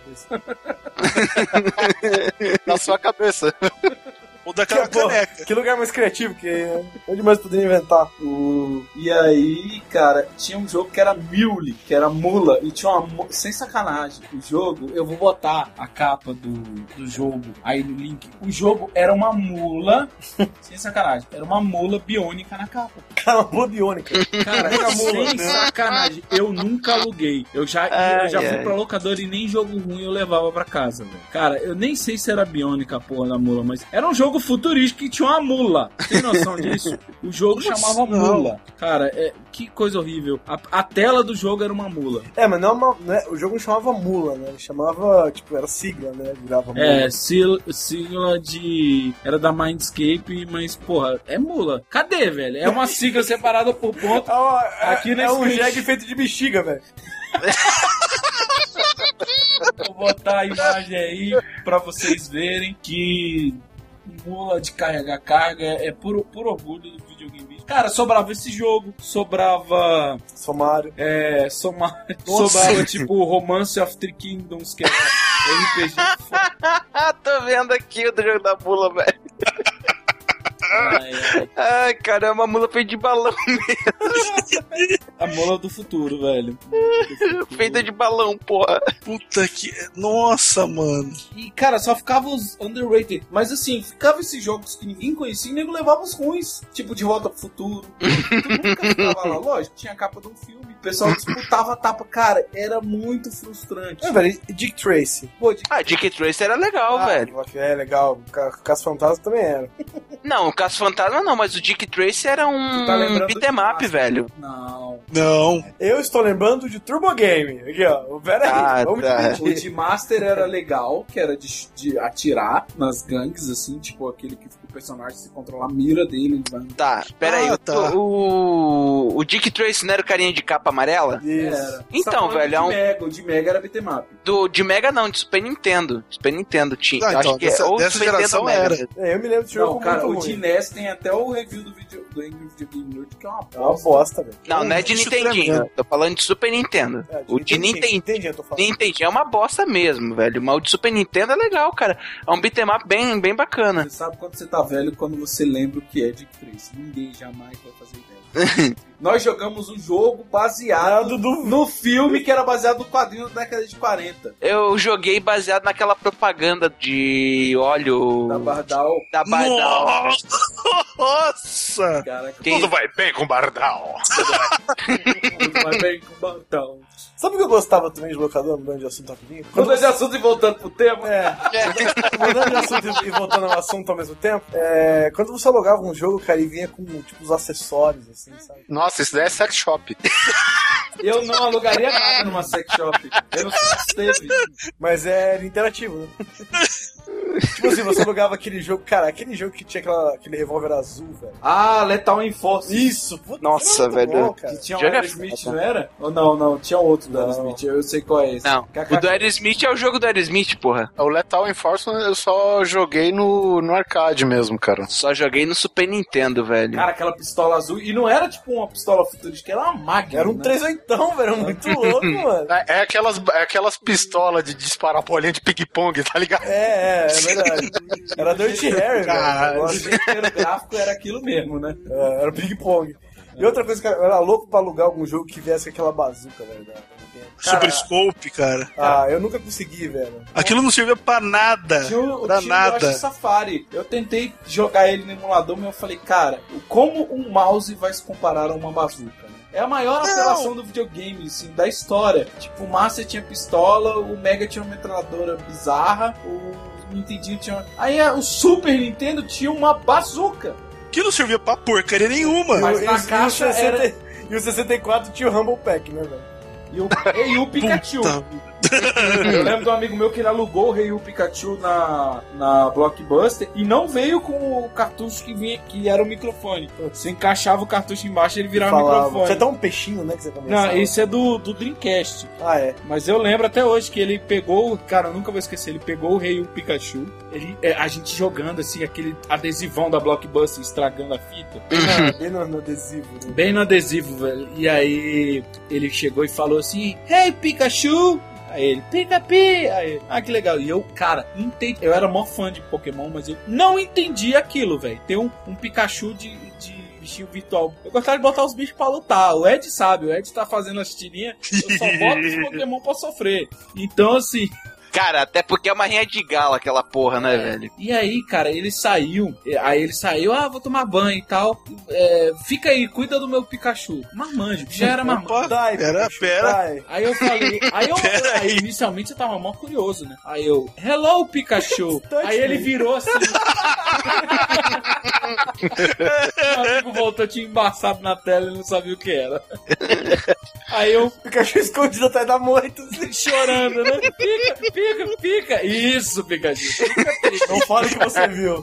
cabeça? Na sua cabeça. Ou daquela caneca. Que lugar mais criativo, que onde mais poderia inventar? E aí, cara, tinha um jogo que era Mule, que era mula, e tinha uma... Sem sacanagem, o jogo, eu vou botar a capa do jogo aí no link. O jogo era uma mula, sem sacanagem, era uma mula biônica na capa. Cara, uma mula biônica. Cara, sem sacanagem, eu nunca aluguei. Eu já fui pra locadora e nem jogo ruim eu levava pra casa, velho. Cara, eu nem sei se era biônica a porra da mula, mas era um jogo futurístico que tinha uma mula. Tem noção disso? O jogo chamava Mula. Cara, que coisa horrível. A tela do jogo era uma mula. Mas não é uma... Né, o jogo não chamava mula, né? Ele chamava, tipo, era sigla, né? Virava mula. Sigla de... Era da Mindscape, mas, porra, é mula. Cadê, velho? É uma sigla separada por ponto. Aqui nesse um jegue feito de bexiga, velho. Vou botar a imagem aí pra vocês verem que mula de carregar carga é puro orgulho do videogame. Cara, sobrava esse jogo, sobrava... Somário. Sobrava tipo Romance of Three Kingdoms, que era RPG. Tô vendo aqui o do jogo da mula, velho. Ai, cara, é uma mula feita de balão mesmo. A mula do futuro, velho. Feita de balão, porra. Puta que... Nossa, mano. E, cara, só ficava os underrated. Mas, assim, ficava esses jogos que ninguém conhecia e nego levava os ruins. Tipo, De Volta pro Futuro. Tu nunca ficava lá. Lógico, tinha a capa de um filme. O pessoal disputava a tapa. Cara, era muito frustrante. Velho, Dick Tracy. Pô, Dick Tracy era legal, velho. É, legal. Caça Fantasma também era. Não, o Caça Fantasma não, mas o Dick Tracy era um beat'em up, velho. Não. Não. Eu estou lembrando de Turbo Game. Aqui, ó. Pera aí, vamos dividir. O de Master era legal, que era de atirar nas gangues, assim, tipo aquele que o personagem se controlar a mira dele. Tá, pera aí. tá. O Dick Tracy não era o carinha de capa amarela? Isso. Então, velho, é um... O de Mega era beat'em up. De Mega não, de Super Nintendo. De Super Nintendo tinha. Ah, Eu então, acho que é ou dessa Super Nintendo geração ou Mega era. mesmo. Eu me lembro de jogo Não, cara, muito o de ruim. NES tem até o review do Angry Video Game Nerd, que é uma É uma bosta. bosta, velho. Não, não é de Isso Nintendinho. tremendo. Tô falando de Super Nintendo. O de Nintendinho. Eu tô falando. Nintendinho é uma bosta mesmo, velho. Mas o de Super Nintendo é legal, cara. É um beat'em up bem, bem bacana. Você sabe quando você tá velho, quando você lembra o que é Dick Tracy. Ninguém jamais vai fazer ideia. Nós jogamos um jogo baseado no filme que era baseado no quadrinho da década de 40. Eu joguei baseado naquela propaganda de óleo Da Bardal. da Bardal. Nossa! Caraca, Tudo vai bem com o Bardal. tudo vai bem com o Bardal. Sabe o que eu gostava também de locador, mudando de assunto rapidinho? Mudando de assunto e voltando pro tema. Mudando de assunto e voltando ao assunto ao mesmo tempo, quando você alugava um jogo, cara, e vinha com, tipo, os acessórios, assim, sabe? Nossa, isso daí é sex shop. Eu não alugaria nada numa sex shop. Eu não sei se teve. Mas era interativo, né? Tipo assim, você alugava aquele jogo, cara, aquele jogo que tinha aquele revólver azul, velho. Ah, Lethal Enforce. Isso, puta, Nossa, era muito velho. bom, cara. Que tinha o Joga Aerosmith, não era? Ou não, tinha outro do Não. Aerosmith. Eu sei qual é esse. Não, o do Aerosmith é o jogo do Aerosmith, porra. O Lethal Enforcement eu só joguei no arcade mesmo, cara. Só joguei no Super Nintendo, velho. Cara, aquela pistola azul. E não era tipo uma pistola futurística, era uma máquina. Era um né? 38, velho, muito louco, mano. É aquelas pistolas de disparar bolinha de ping-pong, tá ligado? É verdade. Era Dirty Harry, velho. O jeito gráfico era aquilo mesmo, né? Era ping-pong. E outra coisa, cara, eu era louco pra alugar algum jogo que viesse com aquela bazuca, velho. Super Scope, cara. Eu nunca consegui, velho. Aquilo não servia pra nada. Tinha o Pra Yoshi nada. Safari. Eu tentei jogar ele no emulador, mas eu falei, cara, como um mouse vai se comparar a uma bazuca? Né? É a maior apelação do videogame, assim, da história. Tipo, o Master tinha pistola, o Mega tinha uma metralhadora bizarra, o Nintendinho tinha... Aí o Super Nintendo tinha uma bazuca. Aquilo não servia pra porcaria nenhuma. Mas na caixa era... E o 64 tinha o Humble Pack, né, velho? E o Pikachu. Puta. Eu lembro de um amigo meu que ele alugou o Ryu Pikachu na Blockbuster e não veio com o cartucho que era o microfone. Você encaixava o cartucho embaixo e ele virava o microfone. Tinha até um peixinho, né, que você começava. Não, esse é do Dreamcast. Ah, é. Mas eu lembro até hoje que ele pegou... Cara, eu nunca vou esquecer. Ele pegou o Ryu Pikachu. A gente jogando, assim, aquele adesivão da Blockbuster estragando a fita. Bem no adesivo. Né? Bem no adesivo, velho. E aí ele chegou e falou assim: Hey, Pikachu! Aí ele, Pica-Pi! Aí, que legal. E eu, cara, entendi. Eu era mó fã de Pokémon, mas eu não entendi aquilo, velho. Ter um Pikachu de bichinho virtual. Eu gostava de botar os bichos pra lutar. O Ed sabe, o Ed tá fazendo as tirinhas. Eu só boto os Pokémon pra sofrer. Então, assim... Cara, até porque é uma rinha de gala aquela porra, né, velho? E aí, cara, ele saiu. Vou tomar banho e tal. Fica aí, cuida do meu Pikachu. Marmanjo, já era marmanjo. Dai, Pera. dai. Aí eu falei, aí inicialmente eu tava mó curioso, né? Aí eu, hello Pikachu. Aí ele virou assim. Meu amigo voltou, tinha embaçado na tela e não sabia o que era. Aí eu, Pikachu escondido atrás da moita, assim, chorando, né? Pica. Isso, Pikachu. Pica. não fale o que você viu.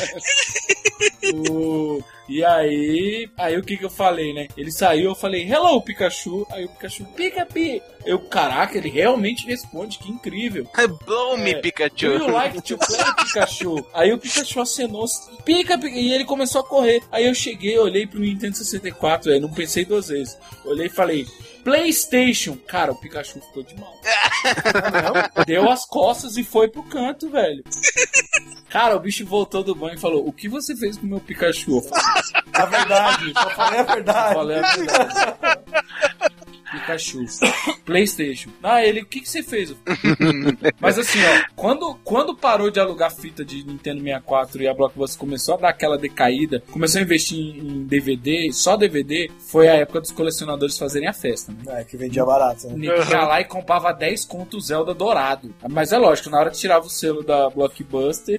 E aí o que eu falei, né? Ele saiu, eu falei, hello, Pikachu. Aí o Pikachu, Pica-Pi. Eu, caraca, ele realmente responde, que incrível. Blow me, Pikachu. Do you like to play, Pikachu? Aí o Pikachu acenou, pica, e ele começou a correr. Aí eu cheguei, olhei pro Nintendo 64, não pensei duas vezes. Olhei e falei, PlayStation. Cara, o Pikachu ficou de mal. Deu as costas e foi pro canto, velho. Cara, o bicho voltou do banho e falou, o que você fez com o meu Pikachu? Eu falei, A verdade, só falei a verdade. falei a verdade. Pikachu. PlayStation. Ele, o que você fez? Mas assim, quando parou de alugar fita de Nintendo 64 e a Blockbuster começou a dar aquela decaída, começou a investir em DVD, só DVD, foi a época dos colecionadores fazerem a festa, né? Que vendia barato, né? O Nick ia lá e comprava 10 conto Zelda dourado. Mas é lógico, na hora que tirava o selo da Blockbuster,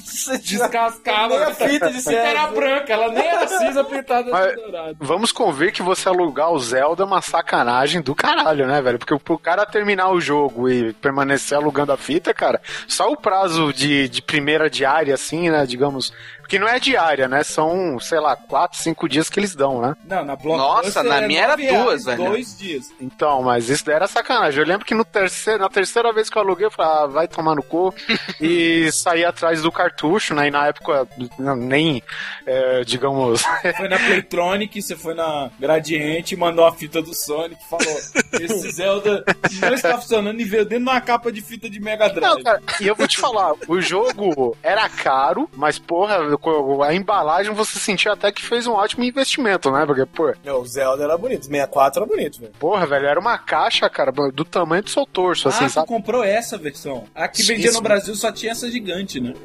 descascava a fita de Zelda. Era branca, ela nem era cinza pintada de dourado. Vamos convir que você alugar o Zelda é uma sacanagem do caralho, né, velho? Porque pro cara terminar o jogo e permanecer alugando a fita, cara, só o prazo de primeira diária, assim, né, digamos... Porque não é diária, né? São, sei lá, 4, 5 dias que eles dão, né? Não, na Blockbuster... Nossa, na minha era 2, velho. 2 dias. Então, mas isso daí era sacanagem. Eu lembro que na terceira vez que eu aluguei, eu falei, vai tomar no cu. E saí atrás do cartucho, né? E na época, nem, digamos... Foi na Playtronic, você foi na Gradiente, mandou a fita do Sonic, falou, esse Zelda não está funcionando e veio dentro de uma capa de fita de Mega Drive. Não, cara, e eu vou te falar, o jogo era caro, mas, porra, a embalagem você sentia até que fez um ótimo investimento, né? Porque, pô... O Zelda era bonito, 64 era bonito, velho. Porra, velho, era uma caixa, cara, do tamanho do seu torso, assim, sabe? Tu comprou essa versão. A que vendia no Brasil só tinha essa gigante, né?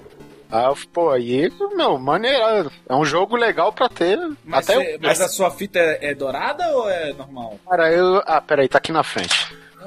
Aí, maneiro. É um jogo legal pra ter. Mas a sua fita é dourada ou é normal? Cara, peraí, tá aqui na frente.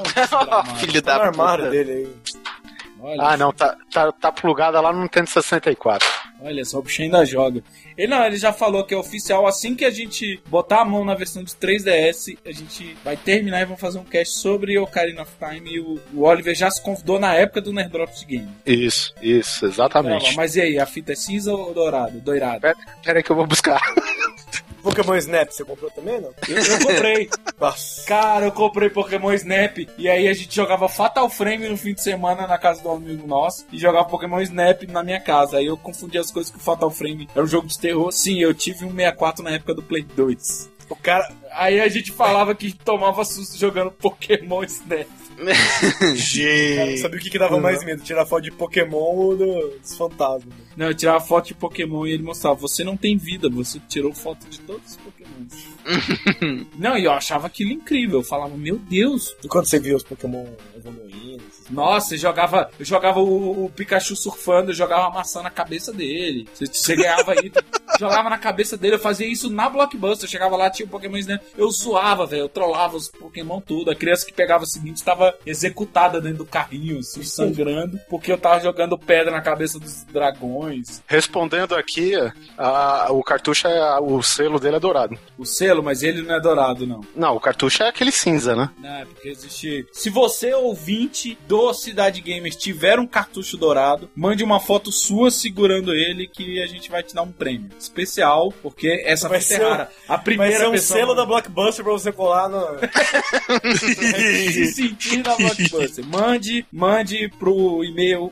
Filho da puta. Armário dele aí. Olha, não, tá plugada lá no Nintendo 64. Olha só, o bicho ainda joga. Ele já falou que é oficial. Assim que a gente botar a mão na versão de 3DS, a gente vai terminar e vamos fazer um cast sobre Ocarina of Time. E o Oliver já se convidou na época do Nerd Drops Game. Isso, exatamente. Mas e aí, a fita é cinza ou dourada? Doirada? Pera aí que eu vou buscar. Pokémon Snap, você comprou também, não? Eu comprei. Cara, eu comprei Pokémon Snap. E aí a gente jogava Fatal Frame no fim de semana na casa do amigo nosso. E jogava Pokémon Snap na minha casa. Aí eu confundi as coisas com Fatal Frame. Era um jogo de terror. Sim, eu tive um 64 na época do Play 2. O cara... Aí a gente falava que tomava susto jogando Pokémon Snap. Gente. Sabe o que dava mais medo? Tirar foto de Pokémon ou dos fantasmas? Não, eu tirava foto de Pokémon e ele mostrava: você não tem vida, você tirou foto de todos os Pokémons. Não, e eu achava aquilo incrível. Eu falava, meu Deus. E quando você viu os Pokémon evoluindo? Nossa, eu jogava o Pikachu surfando, eu jogava a maçã na cabeça dele. Você ganhava aí, jogava na cabeça dele. Eu fazia isso na Blockbuster. Eu chegava lá, tinha o Pokémon Snap. Eu zoava, velho. Eu trollava os Pokémon tudo. A criança que pegava o seguinte estava executada dentro do carrinho, assim, sangrando, porque eu tava jogando pedra na cabeça dos dragões. Respondendo aqui, o cartucho, o selo dele é dourado. O selo, mas ele não é dourado, não. Não, o cartucho é aquele cinza, né? Não, é porque existe... Se você, ouvinte do Cidade Gamers, tiver um cartucho dourado, mande uma foto sua segurando ele que a gente vai te dar um prêmio especial, porque essa vai ser rara. A primeira vai ser pessoa... selo da Blockbuster pra você colar no... Se sentir na Blockbuster. Mande pro e-mail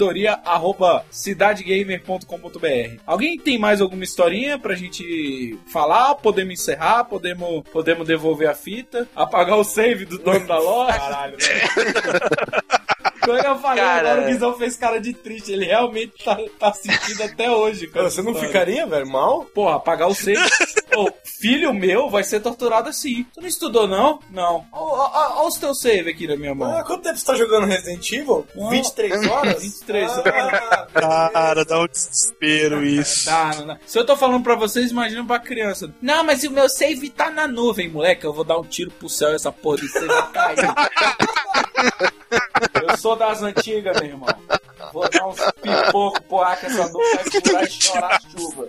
ouvidoria@cidadegamer.com.br. Alguém tem mais alguma historinha pra gente falar? Podemos encerrar? Podemos devolver a fita? Apagar o save do dono da loja? Caralho, velho. Quando eu falei, agora o Guizão fez cara de triste. Ele realmente tá sentindo até hoje. Você não ficaria, velho, mal? Porra, apagar o save. Filho meu vai ser torturado assim. Tu não estudou, não? Não. Olha os teus save aqui na minha mão. Quanto tempo você tá jogando Resident Evil? 23 horas? 23 horas. Cara, dá um desespero isso. Não. Se eu tô falando pra vocês, imagina pra criança. Não, mas o meu save tá na nuvem, moleque. Eu vou dar um tiro pro céu e essa porra de save vai cair. Eu sou das antigas, meu irmão. Vou dar uns pipocos pro ar que essa nuvem vai furar e chorar a chuva.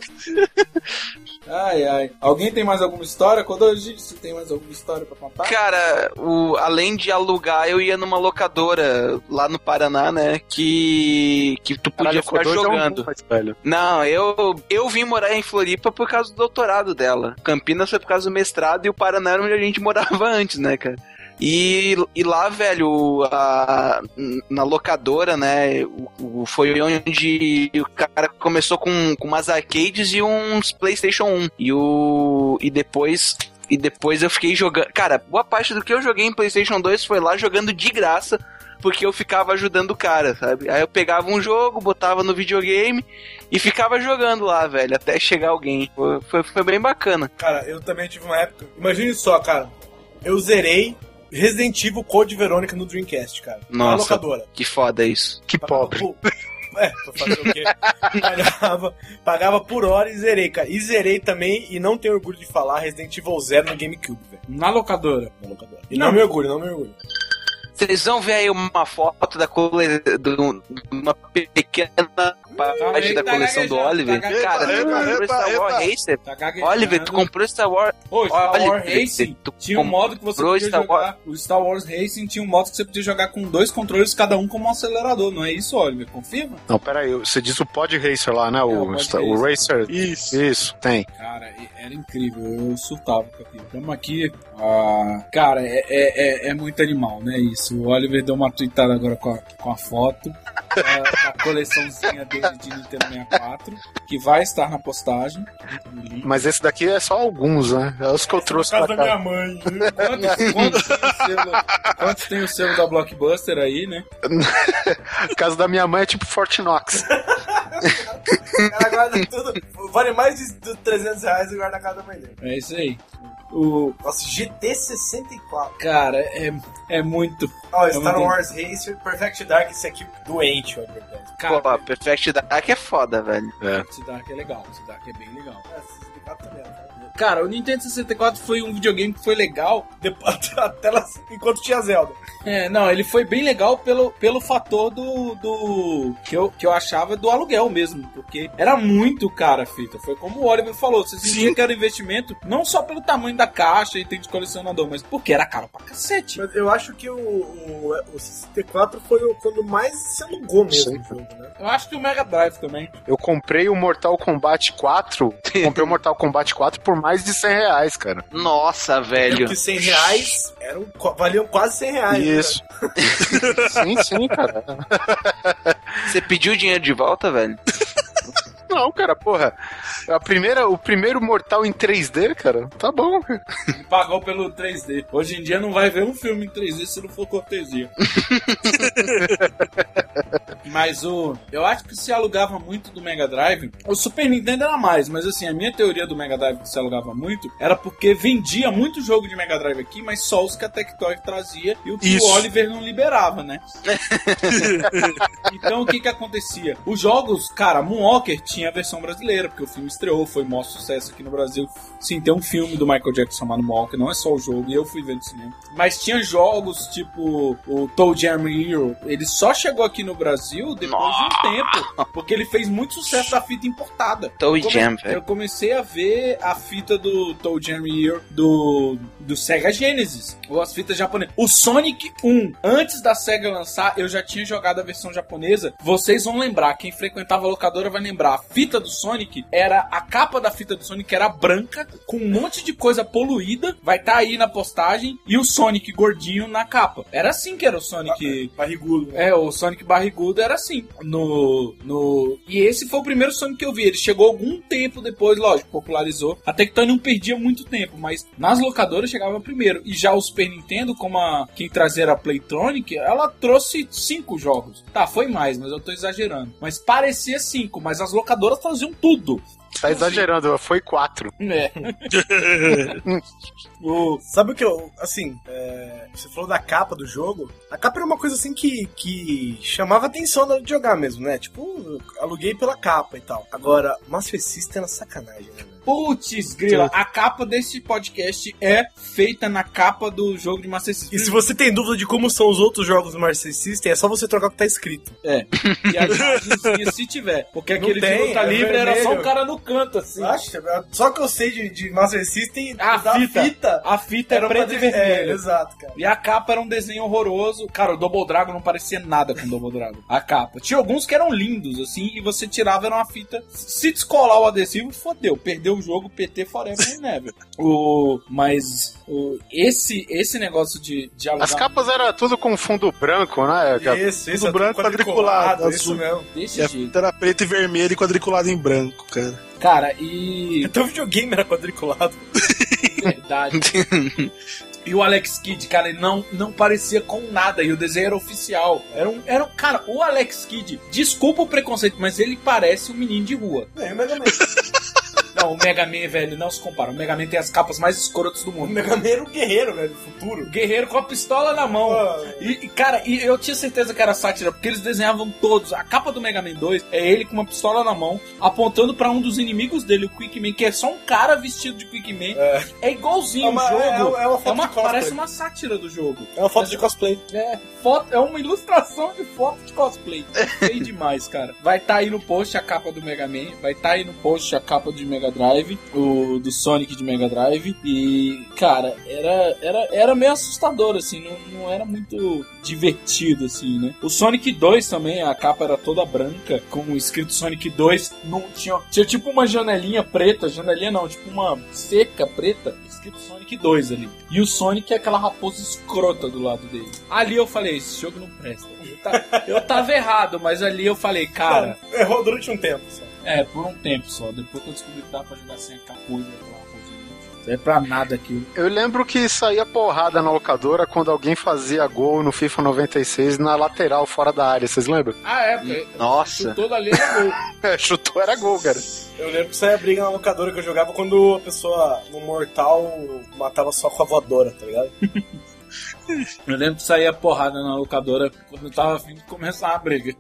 Ai. Alguém tem mais alguma história? Kodoji, você tem mais alguma história pra contar? Cara, além de alugar, eu ia numa locadora lá no Paraná, né? Que tu podia ficar jogando. Não, eu vim morar em Floripa por causa do doutorado dela. Campinas foi por causa do mestrado e o Paraná era onde a gente morava antes, né, cara? E lá, velho, na locadora, né, foi onde o cara começou com umas arcades e uns PlayStation 1. E depois eu fiquei jogando... Cara, boa parte do que eu joguei em PlayStation 2 foi lá jogando de graça, porque eu ficava ajudando o cara, sabe? Aí eu pegava um jogo, botava no videogame e ficava jogando lá, velho, até chegar alguém. Foi bem bacana. Cara, eu também tive uma época... Imagine só, cara. eu zerei Resident Evil Code Verônica no Dreamcast, cara. Nossa, na locadora. Que foda isso. Que pobre. Pra fazer o quê? Pagava por hora e zerei, cara. E zerei também, e não tenho orgulho de falar, Resident Evil 0 no GameCube, velho. Na locadora. E não me orgulho. Vocês vão ver aí uma foto da uma pequena parte da coleção do Oliver. Cara, tu comprou Star Wars Racer. Oliver, tu comprou Star Wars. Pô, Star Wars Racing tu tinha um modo que você podia Star jogar. O Star Wars Racing tinha um modo que você podia jogar com 2 controles, cada um como um acelerador. Não é isso, Oliver? Confirma? Não, peraí, você diz o Pod Racer lá, né? O Racer. Isso, tem. Cara, era incrível. Eu surtava com aquilo. Estamos aqui. Cara, é muito animal, né? Isso. O Oliver deu uma tweetada agora com a foto da coleçãozinha dele de Nintendo 64, que vai estar na postagem. Mas esse daqui é só alguns, né? É os que eu trouxe pra pra casa da cá. minha mãe. Quantos tem o selo da Blockbuster aí, né? A casa da minha mãe é tipo Fort Knox. O cara guarda tudo. Vale mais de 300 reais e guarda a casa da mãe dele. É isso aí. Nossa, GT64. Cara, é muito. Star Wars Racer, Perfect Dark, esse aqui doente, ó, verdade. Cara, Pô, Perfect Dark é foda, velho. Esse Dark é legal, esse Dark é bem legal. Cara, o Nintendo 64 foi um videogame que foi legal. Até enquanto tinha Zelda. Não, ele foi bem legal pelo fator do que eu achava do aluguel mesmo, porque era muito cara a fita. Foi como o Oliver falou, você sentia que era investimento, não só pelo tamanho da caixa e item de colecionador, mas porque era caro pra cacete. Mas eu acho que o 64 foi quando mais se alugou mesmo o jogo, né? Eu acho que o Mega Drive também. Eu comprei o Mortal Kombat 4. Comprei o Mortal Kombat 4 por mais de R$100, cara. Nossa, velho. Porque R$100 valiam quase R$100. Isso. Sim, cara. Você pediu dinheiro de volta, velho? Não, cara, porra. O primeiro Mortal em 3D, cara, tá bom. Ele pagou pelo 3D. Hoje em dia não vai ver um filme em 3D se não for cortesia. Mas eu acho que se alugava muito do Mega Drive. O Super Nintendo era mais, mas assim, a minha teoria do Mega Drive que se alugava muito era porque vendia muito jogo de Mega Drive aqui, mas só os que a Tectoy trazia e o que o Oliver não liberava, né? Então o que acontecia? Os jogos, cara, Moonwalker tinha a versão brasileira, porque o filme estreou, foi o maior sucesso aqui no Brasil. Sim, tem um filme do Michael Jackson chamado Moonwalker, não é só o jogo, e eu fui ver no cinema. Mas tinha jogos tipo o Toe Jam Hero, ele só chegou aqui no Brasil depois de um tempo, porque ele fez muito sucesso da fita importada. Toe Jam, velho. Eu comecei a ver a fita do Toe Jam Hero do Sega Genesis, ou as fitas japonesas. O Sonic 1, antes da Sega lançar, eu já tinha jogado a versão japonesa. Vocês vão lembrar, quem frequentava a locadora vai lembrar, a fita do Sonic a capa da fita do Sonic era branca, com um monte de coisa poluída, vai estar aí na postagem, e o Sonic gordinho na capa. Era assim que era o Sonic barrigudo. O Sonic barrigudo era assim. E esse foi o primeiro Sonic que eu vi. Ele chegou algum tempo depois, lógico, popularizou. A Tectoy não perdia muito tempo, mas nas locadoras chegava primeiro. E já o Super Nintendo, como quem trazia era a Playtronic, ela trouxe 5 jogos. Tá, foi mais, mas eu tô exagerando. Mas parecia 5, mas as locadoras traziam tudo. Tá exagerando, foi 4. Sabe o que você falou da capa do jogo? A capa era uma coisa assim que chamava atenção na hora de jogar mesmo, né? Tipo, aluguei pela capa e tal. Agora, Master System era sacanagem, né? Putz, grila, a capa desse podcast é feita na capa do jogo de Master System. E se você tem dúvida de como são os outros jogos do Master System, é só você trocar o que tá escrito. E a imagenzinha, se tiver. Porque aquele de luta livre era só um cara no canto, assim. Só que eu sei de Master System, a fita era preta e vermelha. Exato, cara. E a capa era um desenho horroroso. Cara, o Double Dragon não parecia nada com o Double Dragon. A capa. Tinha alguns que eram lindos, assim, e você tirava, era uma fita. Se descolar o adesivo, fodeu. Perdeu o jogo, PT forever and never. Esse negócio de alugar... As capas eram tudo com fundo branco, né? Isso, tudo branco quadriculado. Isso mesmo. Desse E a jeito. fita era preto e vermelho e quadriculado em branco, cara. Cara, e... Então o videogame era quadriculado. Verdade. E o Alex Kidd, cara, ele não parecia com nada. E o desenho era oficial. Cara, o Alex Kidd, desculpa o preconceito, mas ele parece um menino de rua. Mega Man. Não, o Mega Man, velho, não se compara. O Mega Man tem as capas mais escrotas do O mundo. Mega Man era um guerreiro, velho, do futuro. Guerreiro com a pistola na mão. Cara, eu tinha certeza que era sátira, porque eles desenhavam todos. A capa do Mega Man 2 é ele com uma pistola na mão, apontando pra um dos inimigos dele, o Quickman, que é só um cara vestido de Quickman. É igualzinho o jogo. É uma foto de cosplay. Parece uma sátira do jogo. É uma foto de cosplay. É uma ilustração de foto de cosplay. Feio demais, cara. Vai estar aí no post a capa do Mega Man, vai estar aí no post a capa de Mega Drive, do Sonic de Mega Drive. E, cara, era meio assustador, assim, não era muito divertido, assim, né? O Sonic 2 também, a capa era toda branca, com o escrito Sonic 2. Não tinha tipo uma janelinha preta, janelinha não, tipo uma seca preta, escrito Sonic 2 ali. E o Sonic é aquela raposa escrota do lado dele. Ali eu falei, esse jogo não presta. Eu tava errado, mas ali eu falei, cara... Não, errou durante um tempo só. Por um tempo só. Depois que eu descobri que dá pra jogar sem aquela coisa, não é pra nada aquilo. Eu lembro que saía porrada na locadora quando alguém fazia gol no FIFA 96 na lateral, fora da área, vocês lembram? Nossa. Chutou dali era gol. Chutou era gol, cara. Eu lembro que saía briga na locadora que eu jogava quando a pessoa no Mortal matava só com a voadora, tá ligado? Eu lembro que saía porrada na locadora quando eu tava vindo começar a briga.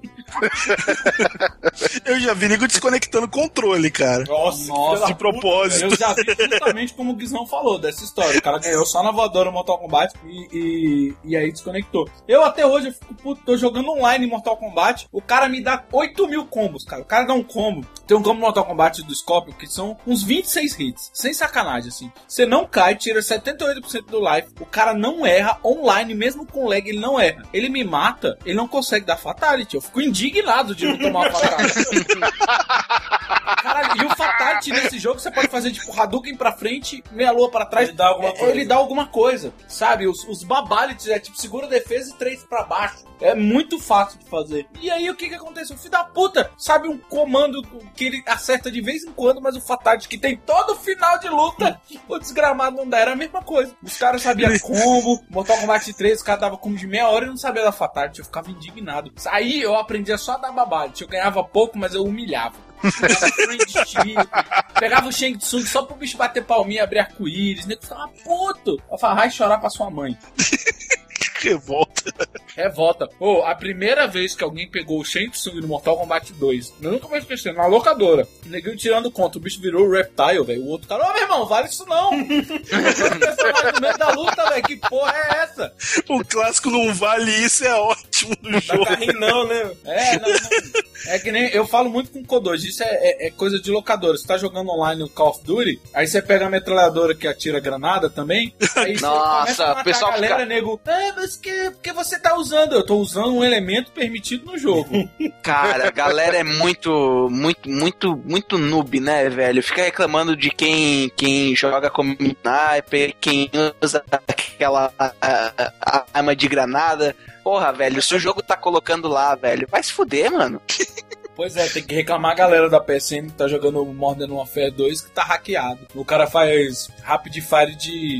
Eu já vi nego desconectando o controle, cara. Nossa, de propósito. Eu já vi justamente como o Guizão falou dessa história. O cara ganhou só na voadora Mortal Kombat e aí desconectou. Eu até hoje eu fico puto, tô jogando online em Mortal Kombat, o cara me dá 8.000 combos, cara. O cara dá um combo. Tem um combo no Mortal Kombat do Scorpion que são uns 26 hits. Sem sacanagem, assim. Você não cai, tira 78% do life. O cara não erra online, mesmo com lag, ele não erra. Ele me mata, ele não consegue dar fatality. Eu fico indignado de não tomar uma fatality. Caralho, e o fatality nesse jogo você pode fazer tipo Hadouken pra frente, meia lua pra trás. Ele dá alguma coisa, sabe? Os babalities é tipo segura a defesa e 3 pra baixo. É muito fácil de fazer. E aí o que acontece? O filho da puta sabe um comando que ele acerta de vez em quando, mas o fatality que tem todo final de luta, o desgramado não dá. Era a mesma coisa. Os caras sabiam combo, Mortal Kombat 3, os caras davam combo de meia hora e não sabia da fatality. Eu ficava indignado. Aí eu aprendia só a dar babality. Eu ganhava pouco, mas eu humilhava. Pegava o Shang Tsung só pro bicho bater palminha, abrir arco-íris. Nego ficava puto. Eu falava, vai chorar pra sua mãe. Revolta. A primeira vez que alguém pegou o Shang Tsung no Mortal Kombat 2, eu nunca vou esquecer, na locadora. O neguinho tirando conta, o bicho virou o Reptile, velho. O outro cara, meu irmão, vale isso não. O personagem no meio da luta, velho, que porra é essa? O clássico não vale isso, é ótimo no jogo. Carrinho não, né? Não. É que nem, eu falo muito com o Kodoji, isso é coisa de locadora. Você tá jogando online no Call of Duty, aí você pega a metralhadora que atira granada também, aí nossa, o pessoal galera, fica... nego, mas que você tá usando? Eu tô usando um elemento permitido no jogo. Cara, a galera é muito noob, né, velho? Fica reclamando de quem joga como sniper, quem usa aquela arma de granada. Porra, velho, se o jogo tá colocando lá, velho, vai se fuder, mano. Pois é, tem que reclamar a galera da PSN que tá jogando Modern Warfare 2 que tá hackeado. O cara faz rapid fire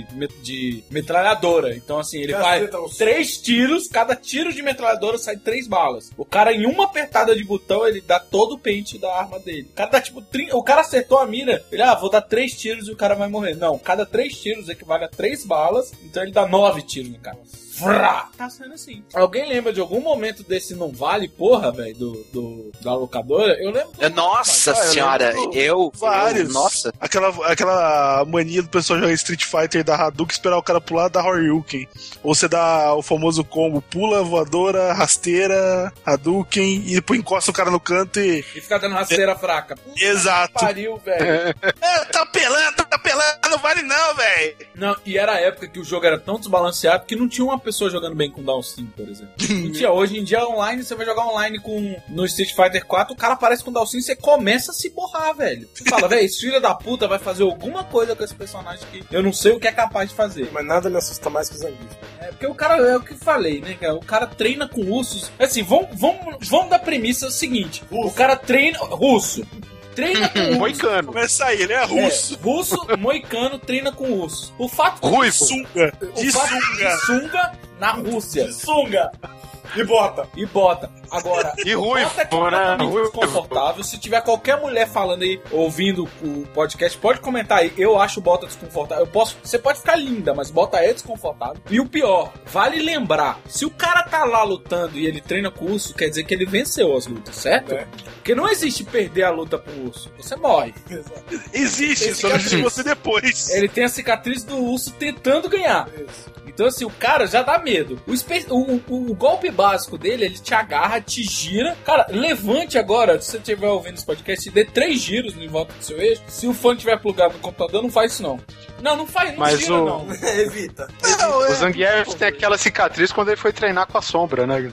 de metralhadora. Então, assim, ele faz 3 tiros, cada tiro de metralhadora sai 3 balas. O cara, em uma apertada de botão, ele dá todo o pente da arma dele. O cara dá, tipo, o cara acertou a mira, ele, vou dar 3 tiros e o cara vai morrer. Não, cada 3 tiros equivale a 3 balas, então ele dá 9 tiros no cara. Vrá! Tá sendo assim. Alguém lembra de algum momento desse não vale, porra, velho, da locadora? Eu lembro. Nossa senhora, vários. Nossa. Aquela mania do pessoal jogar Street Fighter da Hadouken, esperar o cara pular da Horyuken. Ou você dá o famoso combo, pula, voadora, rasteira, Hadouken, e depois encosta o cara no canto e fica dando rasteira fraca. Puta, exato. Pariu, velho. Tá pelando, não vale não, velho. Não, e era a época que o jogo era tão desbalanceado que não tinha uma pessoa jogando bem com Down Sim, por exemplo. Hoje em dia, online, você vai jogar online no Street Fighter 4, o cara aparece com Down Sim e você começa a se borrar, velho. Você fala, velho, esse filho da puta vai fazer alguma coisa com esse personagem que eu não sei o que é capaz de fazer. Mas nada me assusta mais que os Zangief. Porque o cara, é o que eu falei, né, cara? O cara treina com ursos. Assim, vamos da premissa seguinte. O cara treina... Russo. Treina com urso. Moicano. Começa aí, ele é russo. Russo, moicano, treina com urso. O fato de sunga. De sunga na Rússia. De sunga. E bota. Agora, E ruivo, bota é completamente desconfortável. Se tiver qualquer mulher falando aí, ouvindo o podcast, pode comentar aí. Eu acho bota desconfortável. Você pode ficar linda, mas bota é desconfortável. E o pior, vale lembrar, se o cara tá lá lutando e ele treina com o urso, quer dizer que ele venceu as lutas, certo? Porque não existe perder a luta pro urso. Você morre. Existe, só não existe você depois. Ele tem a cicatriz do urso tentando ganhar. Então, assim, o cara já dá medo. O golpe básico dele, ele te agarra, te gira. Cara, levante agora, se você estiver ouvindo esse podcast, dê 3 giros em volta do seu eixo. Se o fone tiver plugado no computador, não faz isso, não. Não faz, não gira, não. Evita. O Zangief tem aquela cicatriz quando ele foi treinar com a sombra, né?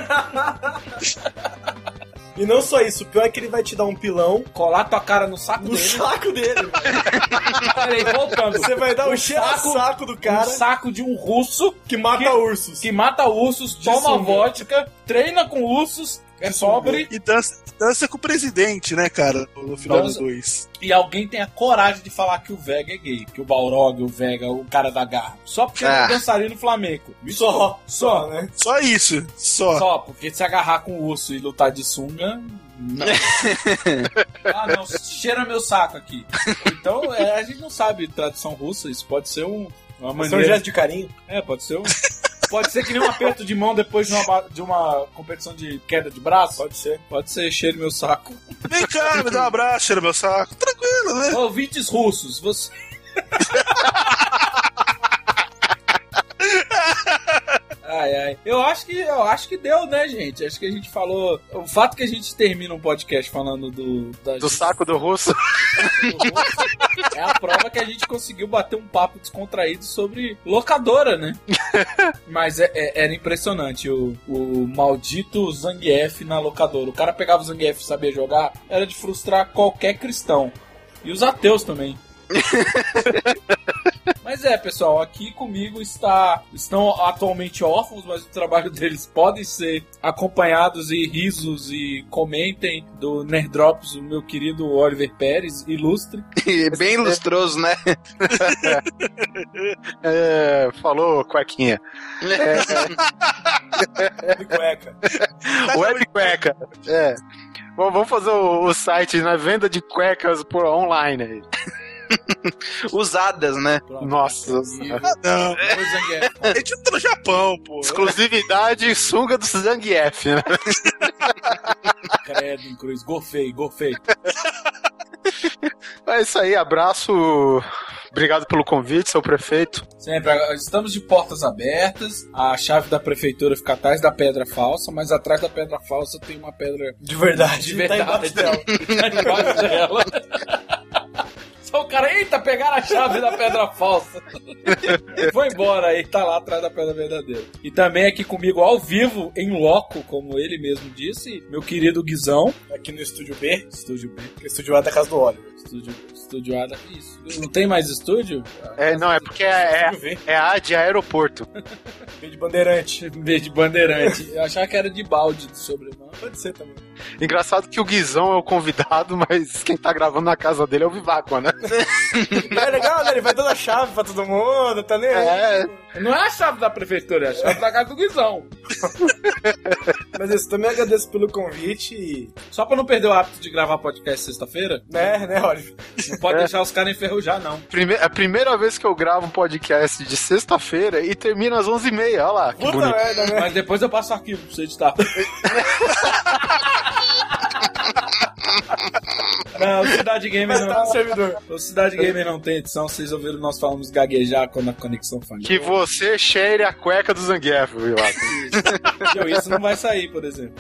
E não só isso, o pior é que ele vai te dar um pilão, colar tua cara no saco dele. No saco dele. Peraí, voltando. Você vai dar um saco do cara. Um saco de um russo que mata ursos. Que mata ursos, toma vodka, treina com ursos, é pobre. E dança com o presidente, né, cara? No final dos 2. E alguém tem a coragem de falar que o Vega é gay. Que o Balrog, o Vega, o cara da garra. Só porque ele é dançarino flamenco. Só, né? Só isso. Só, porque se agarrar com o urso e lutar de sunga... Não. Não, cheira meu saco aqui. Então, a gente não sabe tradução russa. Isso pode ser uma maneira... um gesto de carinho. Pode ser Pode ser que nem um aperto de mão depois de uma competição de queda de braço. Pode ser, cheire meu saco. Vem cá, me dá um abraço, cheira meu saco. Tranquilo, né? Ouvintes russos, você... Eu acho que deu, né, gente? Acho que a gente falou... O fato que a gente termina um podcast falando do saco do russo é a prova que a gente conseguiu bater um papo descontraído sobre locadora, né? Mas era impressionante o maldito Zangief na locadora. O cara pegava o Zangief e sabia jogar, era de frustrar qualquer cristão. E os ateus também. Mas pessoal, aqui comigo estão atualmente órfãos, mas o trabalho deles pode ser acompanhados e risos e comentem do Nerddrops, o meu querido Oliver Pérez, ilustre. Bem lustroso, né? Falou, cuequinha. Web cueca. Web cueca. Vamos fazer o site na venda de cuecas por online aí. Usadas, né? Nossa. Não. A gente tá no Japão, pô. Exclusividade sunga do Zangief, né? Credo, em cruz. Gorfei. É isso aí, abraço. Obrigado pelo convite, seu prefeito. Sempre, estamos de portas abertas. A chave da prefeitura fica atrás da pedra falsa, mas atrás da pedra falsa tem uma pedra de verdade. Tá embaixo dela. Só o cara, eita, pegaram a chave da pedra falsa. Foi embora aí, tá lá atrás da pedra verdadeira. E também aqui comigo ao vivo, em loco, como ele mesmo disse, meu querido Guizão. Aqui no Estúdio B. Estúdio B. Estúdio A da casa do Oliver. Estúdio A da... Isso. Não tem mais estúdio? Não, é porque é A de aeroporto. B de bandeirante. B de bandeirante. Eu achava que era de balde do sobrenome. Pode ser também. Engraçado que o Guizão é o convidado, mas quem tá gravando na casa dele é o Viváqua, né? É legal, né? Ele vai dando a chave pra todo mundo, tá nem Não é a chave da prefeitura, é a chave da casa do Guizão. Mas isso, também agradeço pelo convite e... Só pra não perder o hábito de gravar podcast sexta-feira. Né, Oliver? Não pode deixar os caras enferrujar, não. A primeira vez que eu gravo um podcast de sexta-feira e termina às 11h30, olha lá, que bonito. Merda, né? Mas depois eu passo o arquivo pra você editar. Não, o Cidade Gamer não. O Cidade Gamer não tem edição. Vocês ouviram nós falamos gaguejar quando a conexão falha. Que você cheire a cueca do Zangief, viu? Isso não vai sair, por exemplo.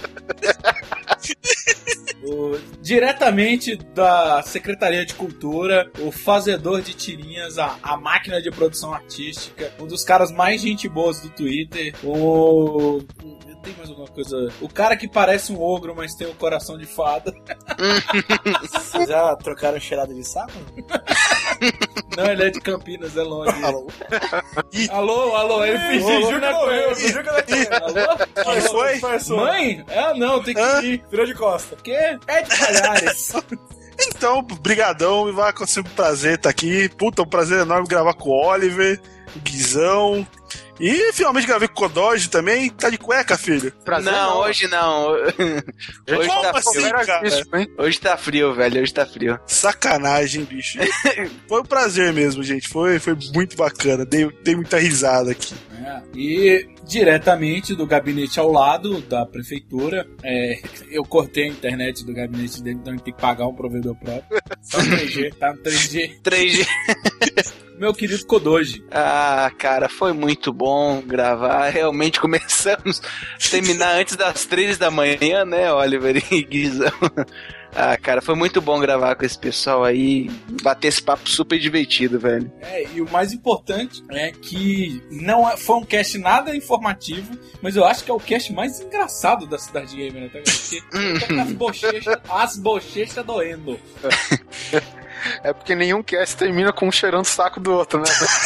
Diretamente da Secretaria de Cultura, o fazedor de tirinhas, a máquina de produção artística, um dos caras mais gente boas do Twitter, tem mais alguma coisa? O cara que parece um ogro, mas tem um coração de fada. Vocês já trocaram cheirada de saco? Não, ele é de Campinas, é longe. Alô, ele fingiu que não é. Alô? Quem foi? Mãe? Não, tem que ir. Virou de costa. O quê? É de Palhares. Então, brigadão, vai ser um prazer estar aqui. Puta, um prazer enorme gravar com o Oliver, o Guizão. E finalmente gravei com o Kodoji também. Tá de cueca, filho? Prazer, não, hoje não. Hoje Como tá assim, frio. cara? Hoje tá frio, velho. Hoje tá frio. Sacanagem, bicho. Foi um prazer mesmo, gente. Foi muito bacana. Dei muita risada aqui. E diretamente do gabinete ao lado da prefeitura, eu cortei a internet do gabinete dele, então a gente tem que pagar um provedor próprio. Só 3G, tá no 3G. 3G. Meu querido Kodoji. Ah, cara, foi muito bom gravar. Realmente começamos a terminar antes das 3 da manhã, né, Oliver e Guizão? Ah, cara, foi muito bom gravar com esse pessoal aí, bater esse papo super divertido, velho. E o mais importante é que não foi um cast nada informativo, mas eu acho que é o cast mais engraçado da Cidade Gamer, né? Porque eu tô com as bochechas doendo. É porque nenhum cast termina com um cheirando o saco do outro, né?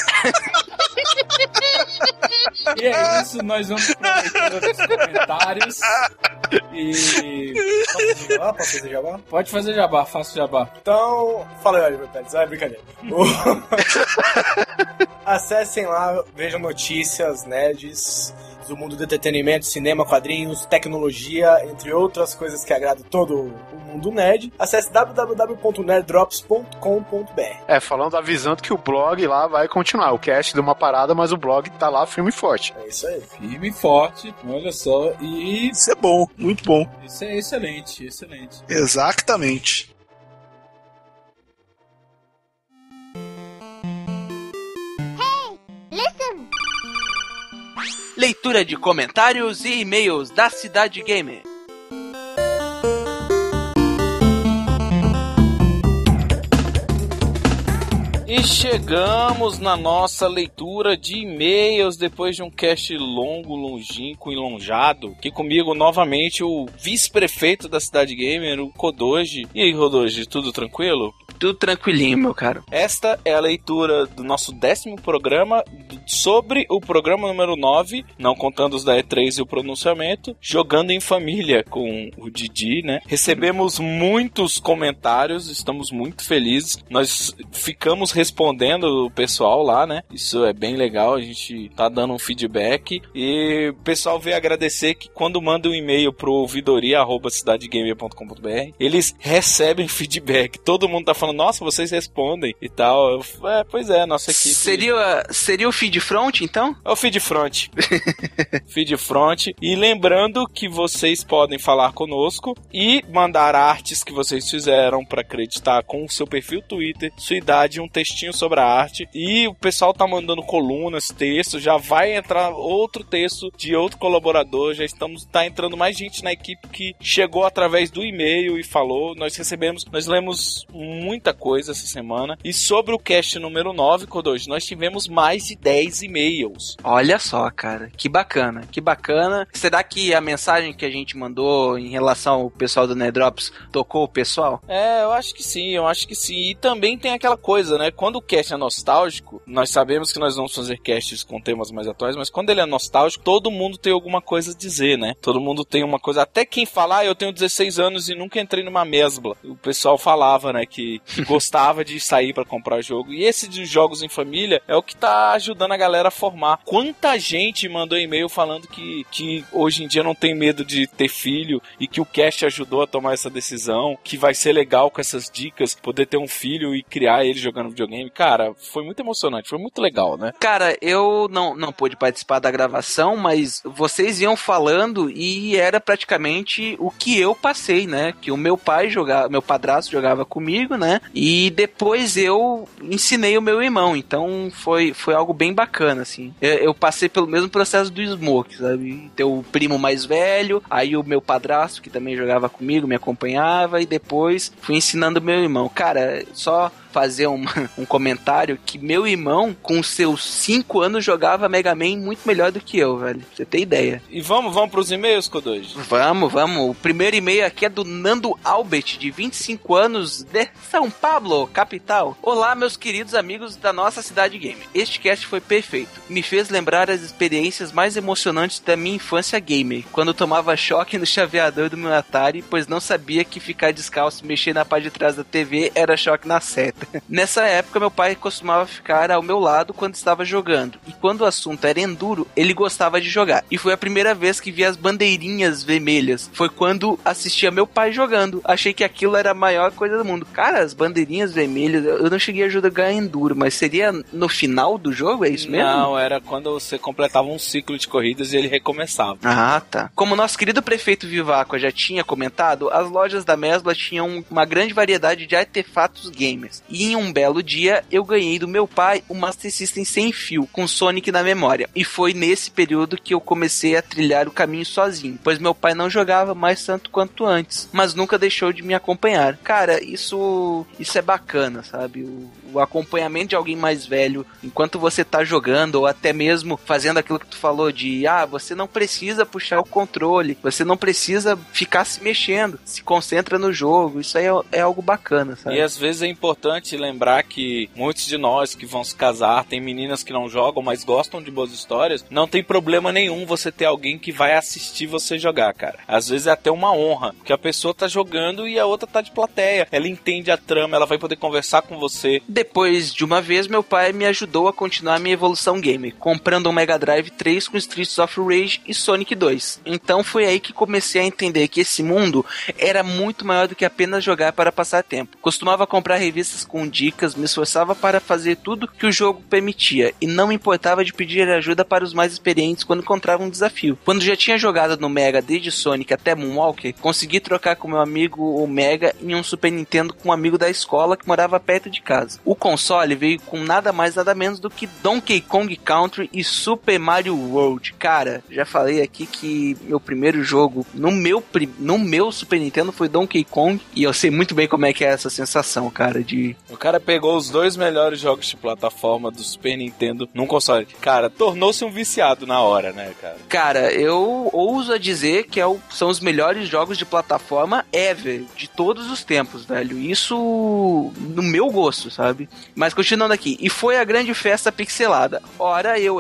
E é isso, nós vamos pra leitura dos comentários. E. Posso fazer jabá? Pode fazer jabá, faço jabá. Então, fala aí, Oliver Pérez. É brincadeira. Acessem lá, vejam notícias, nerds do mundo do entretenimento, cinema, quadrinhos, tecnologia, entre outras coisas que agradam todo o mundo nerd. Acesse www.nerddrops.com.br. Falando, avisando que o blog lá vai continuar. O cast deu uma parada, mas o blog tá lá firme e forte. É isso aí. Firme e forte, olha só. E isso é bom, muito bom. Isso é excelente, excelente. Exatamente. Leitura de comentários e e-mails da Cidade Gamer. E chegamos na nossa leitura de e-mails depois de um cast longo, longínquo e lonjado. Aqui comigo novamente o vice-prefeito da Cidade Gamer, o Kodoji. E aí, Kodoji, tudo tranquilo? Tudo tranquilinho, meu caro. Esta é a leitura do nosso 10º programa sobre o programa número 9, não contando os da E3 e o pronunciamento, Jogando em Família com o Didi, né? Recebemos muitos comentários, estamos muito felizes. Nós ficamos respondendo o pessoal lá, né? Isso é bem legal, a gente tá dando um feedback e o pessoal veio agradecer que quando manda um e-mail pro ouvidoria@cidadegamer.com.br, eles recebem feedback. Todo mundo tá falando, nossa, vocês respondem e tal. Pois é, nossa equipe. Seria o feed front, então? É o feed front. Feed front. E lembrando que vocês podem falar conosco e mandar artes que vocês fizeram para acreditar com o seu perfil Twitter, sua idade, um textinho sobre a arte. E o pessoal tá mandando colunas, textos, já vai entrar outro texto de outro colaborador, tá entrando mais gente na equipe que chegou através do e-mail e falou. Nós lemos muita coisa essa semana. E sobre o cast número 9, Kodoji, nós tivemos mais de 10 e-mails. Olha só, cara, que bacana, que bacana. Será que a mensagem que a gente mandou em relação ao pessoal do Nerddrops tocou o pessoal? Eu acho que sim. E também tem aquela coisa, né? Quando o cast é nostálgico, nós sabemos que nós vamos fazer casts com temas mais atuais, mas quando ele é nostálgico, todo mundo tem alguma coisa a dizer, né? Todo mundo tem uma coisa, até quem fala, eu tenho 16 anos e nunca entrei numa mesbla. O pessoal falava, né, que gostava de sair pra comprar jogo. E esse de jogos em família é o que tá ajudando a galera a formar. Quanta gente mandou e-mail falando que hoje em dia não tem medo de ter filho e que o cast ajudou a tomar essa decisão, que vai ser legal com essas dicas, poder ter um filho e criar ele jogando videogame. Cara, foi muito emocionante, foi muito legal, né? Cara, eu não pude participar da gravação, mas vocês iam falando e era praticamente o que eu passei, né? Que o meu padrasto jogava comigo, né? E depois eu ensinei o meu irmão, então foi algo bem bacana, assim. Eu passei pelo mesmo processo do Smoke, sabe? Ter o primo mais velho, aí o meu padrasto, que também jogava comigo, me acompanhava, e depois fui ensinando o meu irmão. Cara, só fazer um comentário que meu irmão, com seus 5 anos, jogava Mega Man muito melhor do que eu, velho. Pra você ter ideia. E vamos pros e-mails, Kodoji? Vamos. O primeiro e-mail aqui é do Nando Albert, de 25 anos, de São Paulo, capital. Olá, meus queridos amigos da nossa Cidade Gamer. Este cast foi perfeito. Me fez lembrar as experiências mais emocionantes da minha infância gamer, quando tomava choque no chaveador do meu Atari, pois não sabia que ficar descalço e mexer na parte de trás da TV era choque na seta. Nessa época, meu pai costumava ficar ao meu lado quando estava jogando. E quando o assunto era enduro, ele gostava de jogar. E foi a primeira vez que vi as bandeirinhas vermelhas. Foi quando assistia meu pai jogando. Achei que aquilo era a maior coisa do mundo. Cara, as bandeirinhas vermelhas, eu não cheguei a jogar enduro, mas seria no final do jogo? É isso mesmo? Não, era quando você completava um ciclo de corridas e ele recomeçava. Ah, tá. Como nosso querido prefeito Viváqua já tinha comentado, as lojas da Mesbla tinham uma grande variedade de artefatos gamers. E em um belo dia, eu ganhei do meu pai o Master System sem fio, com Sonic na memória. E foi nesse período que eu comecei a trilhar o caminho sozinho, pois meu pai não jogava mais tanto quanto antes, mas nunca deixou de me acompanhar. Cara, isso é bacana, sabe? O acompanhamento de alguém mais velho enquanto você tá jogando, ou até mesmo fazendo aquilo que tu falou de, você não precisa puxar o controle, você não precisa ficar se mexendo, se concentra no jogo, isso aí é algo bacana, sabe? E às vezes é importante lembrar que muitos de nós que vão se casar, tem meninas que não jogam, mas gostam de boas histórias, não tem problema nenhum você ter alguém que vai assistir você jogar, cara. Às vezes é até uma honra, porque a pessoa tá jogando e a outra tá de plateia, ela entende a trama, ela vai poder conversar com você. Depois de uma vez, meu pai me ajudou a continuar minha evolução gamer, comprando um Mega Drive 3 com Streets of Rage e Sonic 2. Então foi aí que comecei a entender que esse mundo era muito maior do que apenas jogar para passar tempo. Costumava comprar revistas com dicas, me esforçava para fazer tudo que o jogo permitia e não me importava de pedir ajuda para os mais experientes quando encontrava um desafio. Quando já tinha jogado no Mega desde Sonic até Moonwalker, consegui trocar com meu amigo o Mega em um Super Nintendo com um amigo da escola que morava perto de casa. O console veio com nada mais nada menos do que Donkey Kong Country e Super Mario World. Cara, já falei aqui que meu primeiro jogo no meu Super Nintendo foi Donkey Kong e eu sei muito bem como é que é essa sensação, cara, de... O cara pegou os dois melhores jogos de plataforma do Super Nintendo num console. Cara, tornou-se um viciado na hora, né, cara? Cara, eu ouso a dizer que são os melhores jogos de plataforma ever, de todos os tempos, velho. Isso no meu gosto, sabe? Mas continuando aqui, e foi a grande festa pixelada. Eu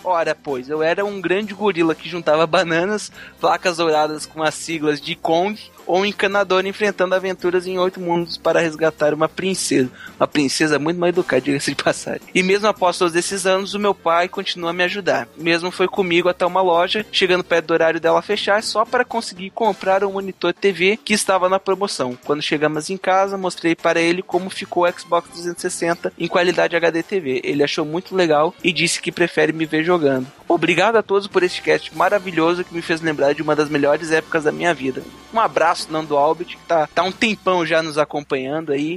era um grande gorila que juntava bananas, placas douradas com as siglas de Kong, ou um encanador enfrentando aventuras em 8 mundos para resgatar uma princesa. Uma princesa muito mais educada, diga-se de passagem. E mesmo após todos esses anos, o meu pai continua a me ajudar. Mesmo foi comigo até uma loja, chegando perto do horário dela fechar, só para conseguir comprar um monitor TV que estava na promoção. Quando chegamos em casa, mostrei para ele como ficou o Xbox 360 em qualidade HD TV. Ele achou muito legal e disse que prefere me ver jogando. Obrigado a todos por este cast maravilhoso que me fez lembrar de uma das melhores épocas da minha vida. Um abraço, Nando Albert, que tá um tempão já nos acompanhando aí.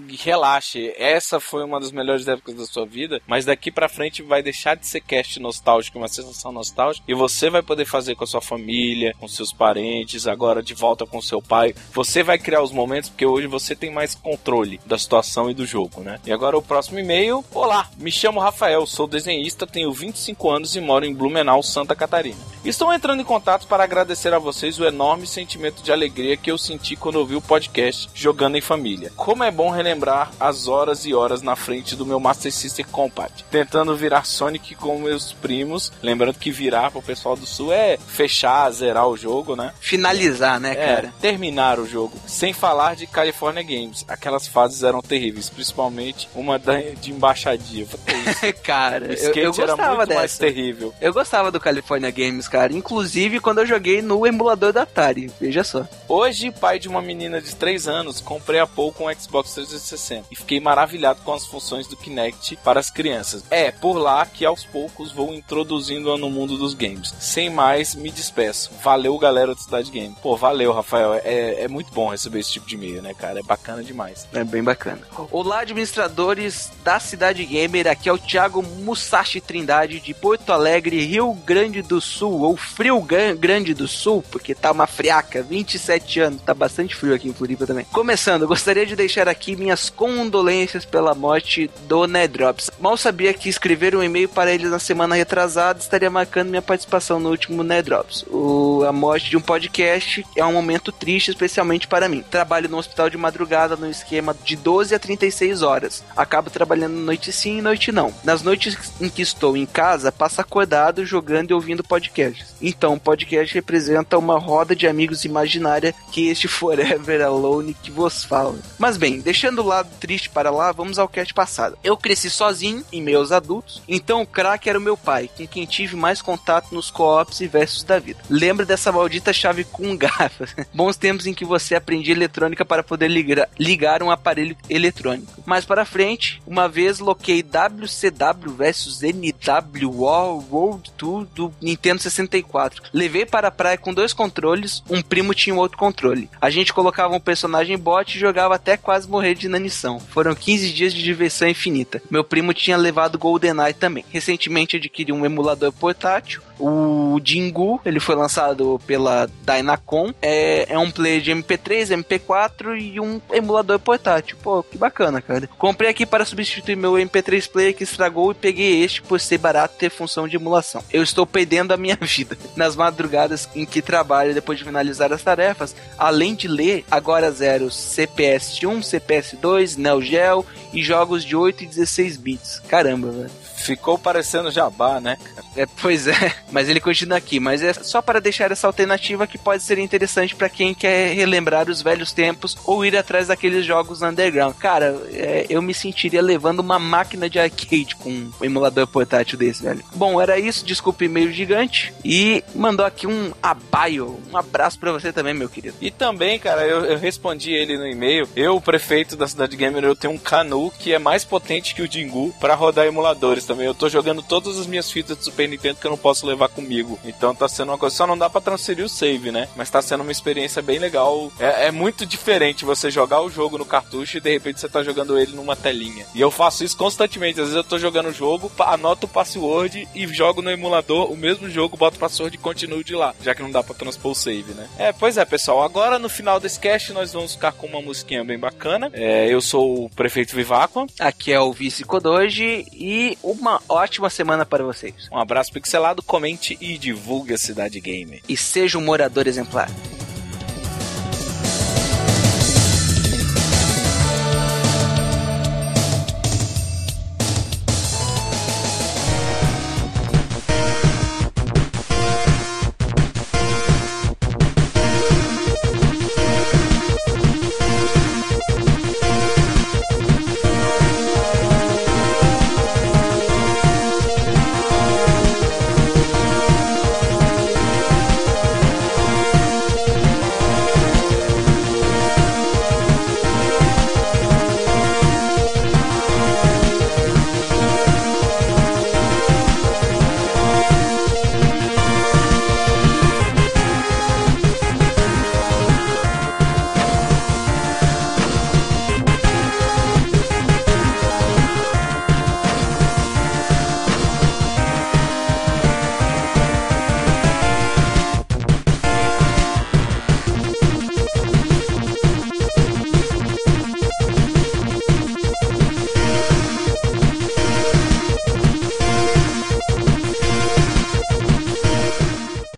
Relaxe, essa foi uma das melhores épocas da sua vida, mas daqui pra frente vai deixar de ser cast nostálgico, uma sensação nostálgica, e você vai poder fazer com a sua família, com seus parentes, agora de volta com seu pai. Você vai criar os momentos, porque hoje você tem mais controle da situação e do jogo, né? E agora o próximo e-mail. Olá, me chamo Rafael, sou desenhista, tenho 25 anos e moro em Blumenau, Santa Catarina. Estou entrando em contato para agradecer a vocês o enorme sentimento de alegria que eu senti quando ouvi o podcast Jogando em Família. Como é bom relembrar as horas e horas na frente do meu Master System Compact, tentando virar Sonic com meus primos. Lembrando que virar pro pessoal do Sul é fechar, zerar o jogo, né? Finalizar, né, cara? Terminar o jogo. Sem falar de California Games. Aquelas fases eram terríveis, principalmente uma de embaixadinha. Cara, eu era gostava muito dessa. mais terrível. Eu gostava do California Games, cara. Inclusive quando eu joguei no emulador da Atari. Veja só. Hoje, pai de uma menina de 3 anos, comprei há pouco um Xbox 360 e fiquei maravilhado com as funções do Kinect para as crianças. É por lá que aos poucos vou introduzindo-a no mundo dos games. Sem mais, me despeço. Valeu, galera do Cidade Game. Pô, valeu, Rafael. É muito bom receber esse tipo de e-mail, né, cara? É bacana demais. É bem bacana. Olá, administradores da Cidade Gamer. Aqui é o Thiago Musashi Trindade, de Porto Alegre, Rio Grande do Sul, ou Frio Grande do Sul, porque tá uma friaca, 27 anos, tá bastante frio aqui em Floripa também. Começando, gostaria de deixar aqui minhas condolências pela morte do Nerdrops. Mal sabia que escrever um e-mail para eles na semana retrasada estaria marcando minha participação no último Nerdrops. A morte de um podcast é um momento triste, especialmente para mim. Trabalho no hospital de madrugada no esquema de 12 a 36 horas. horas. Acabo trabalhando noite sim e noite não. Nas noites em que estou em casa, passo acordado jogando e ouvindo podcasts. Então, o podcast representa uma roda de amigos imaginária que este Forever Alone que vos fala. Mas bem, deixando o lado triste para lá, vamos ao cast passado. Eu cresci sozinho, em meio aos adultos, então o craque era o meu pai, com quem tive mais contato nos co-ops e versus da vida. Lembra dessa maldita chave com garfas? Bons tempos em que você aprendia eletrônica para poder ligar um aparelho eletrônico. Mais para frente, uma vez loquei WCW versus NWO World Tour do Nintendo 64. Levei para a praia com 2 controles, um primo tinha um outro controle. A gente colocava um personagem bot e jogava até quase morrer de inanição. Foram 15 dias de diversão infinita. Meu primo tinha levado GoldenEye também. Recentemente adquiri um emulador portátil, o Jingu, ele foi lançado pela Dynacon, é um player de MP3, MP4 e um emulador portátil. Pô, que bacana, cara. Comprei aqui para substituir meu MP3 player que estragou e peguei este por ser barato e ter função de emulação. Eu estou perdendo a minha vida. Nas madrugadas em que trabalho depois de finalizar as tarefas, além de ler, agora zero CPS1, CPS2, Neo Geo e jogos de 8 e 16 bits. Caramba, velho. Ficou parecendo jabá, né? Pois é, mas ele continua aqui. Mas é só para deixar essa alternativa que pode ser interessante para quem quer relembrar os velhos tempos ou ir atrás daqueles jogos underground. Cara, eu me sentiria levando uma máquina de arcade com um emulador portátil desse, velho. Bom, era isso. Desculpe, e-mail gigante. E mandou aqui um abaio. Um abraço pra você também, meu querido. E também, cara, eu respondi ele no e-mail. Eu, o prefeito da Cidade Gamer, eu tenho um Canu que é mais potente que o Jingu para rodar emuladores também. Eu tô jogando todas as minhas fitas do Super Nintendo que eu não posso levar comigo. Então tá sendo uma coisa... Só não dá pra transferir o save, né? Mas tá sendo uma experiência bem legal. É muito diferente você jogar o jogo no cartucho e de repente você tá jogando ele numa telinha. E eu faço isso constantemente. Às vezes eu tô jogando o jogo, anoto o password e jogo no emulador o mesmo jogo, boto o password e continuo de lá. Já que não dá pra transpor o save, né? Pois é, pessoal. Agora no final desse cast nós vamos ficar com uma musiquinha bem bacana. Eu sou o Prefeito Viváqua. Aqui é o Vice Kodoji e uma ótima semana para vocês. Um abraço pixelado, comente e divulgue a Cidade Gamer. E seja um morador exemplar.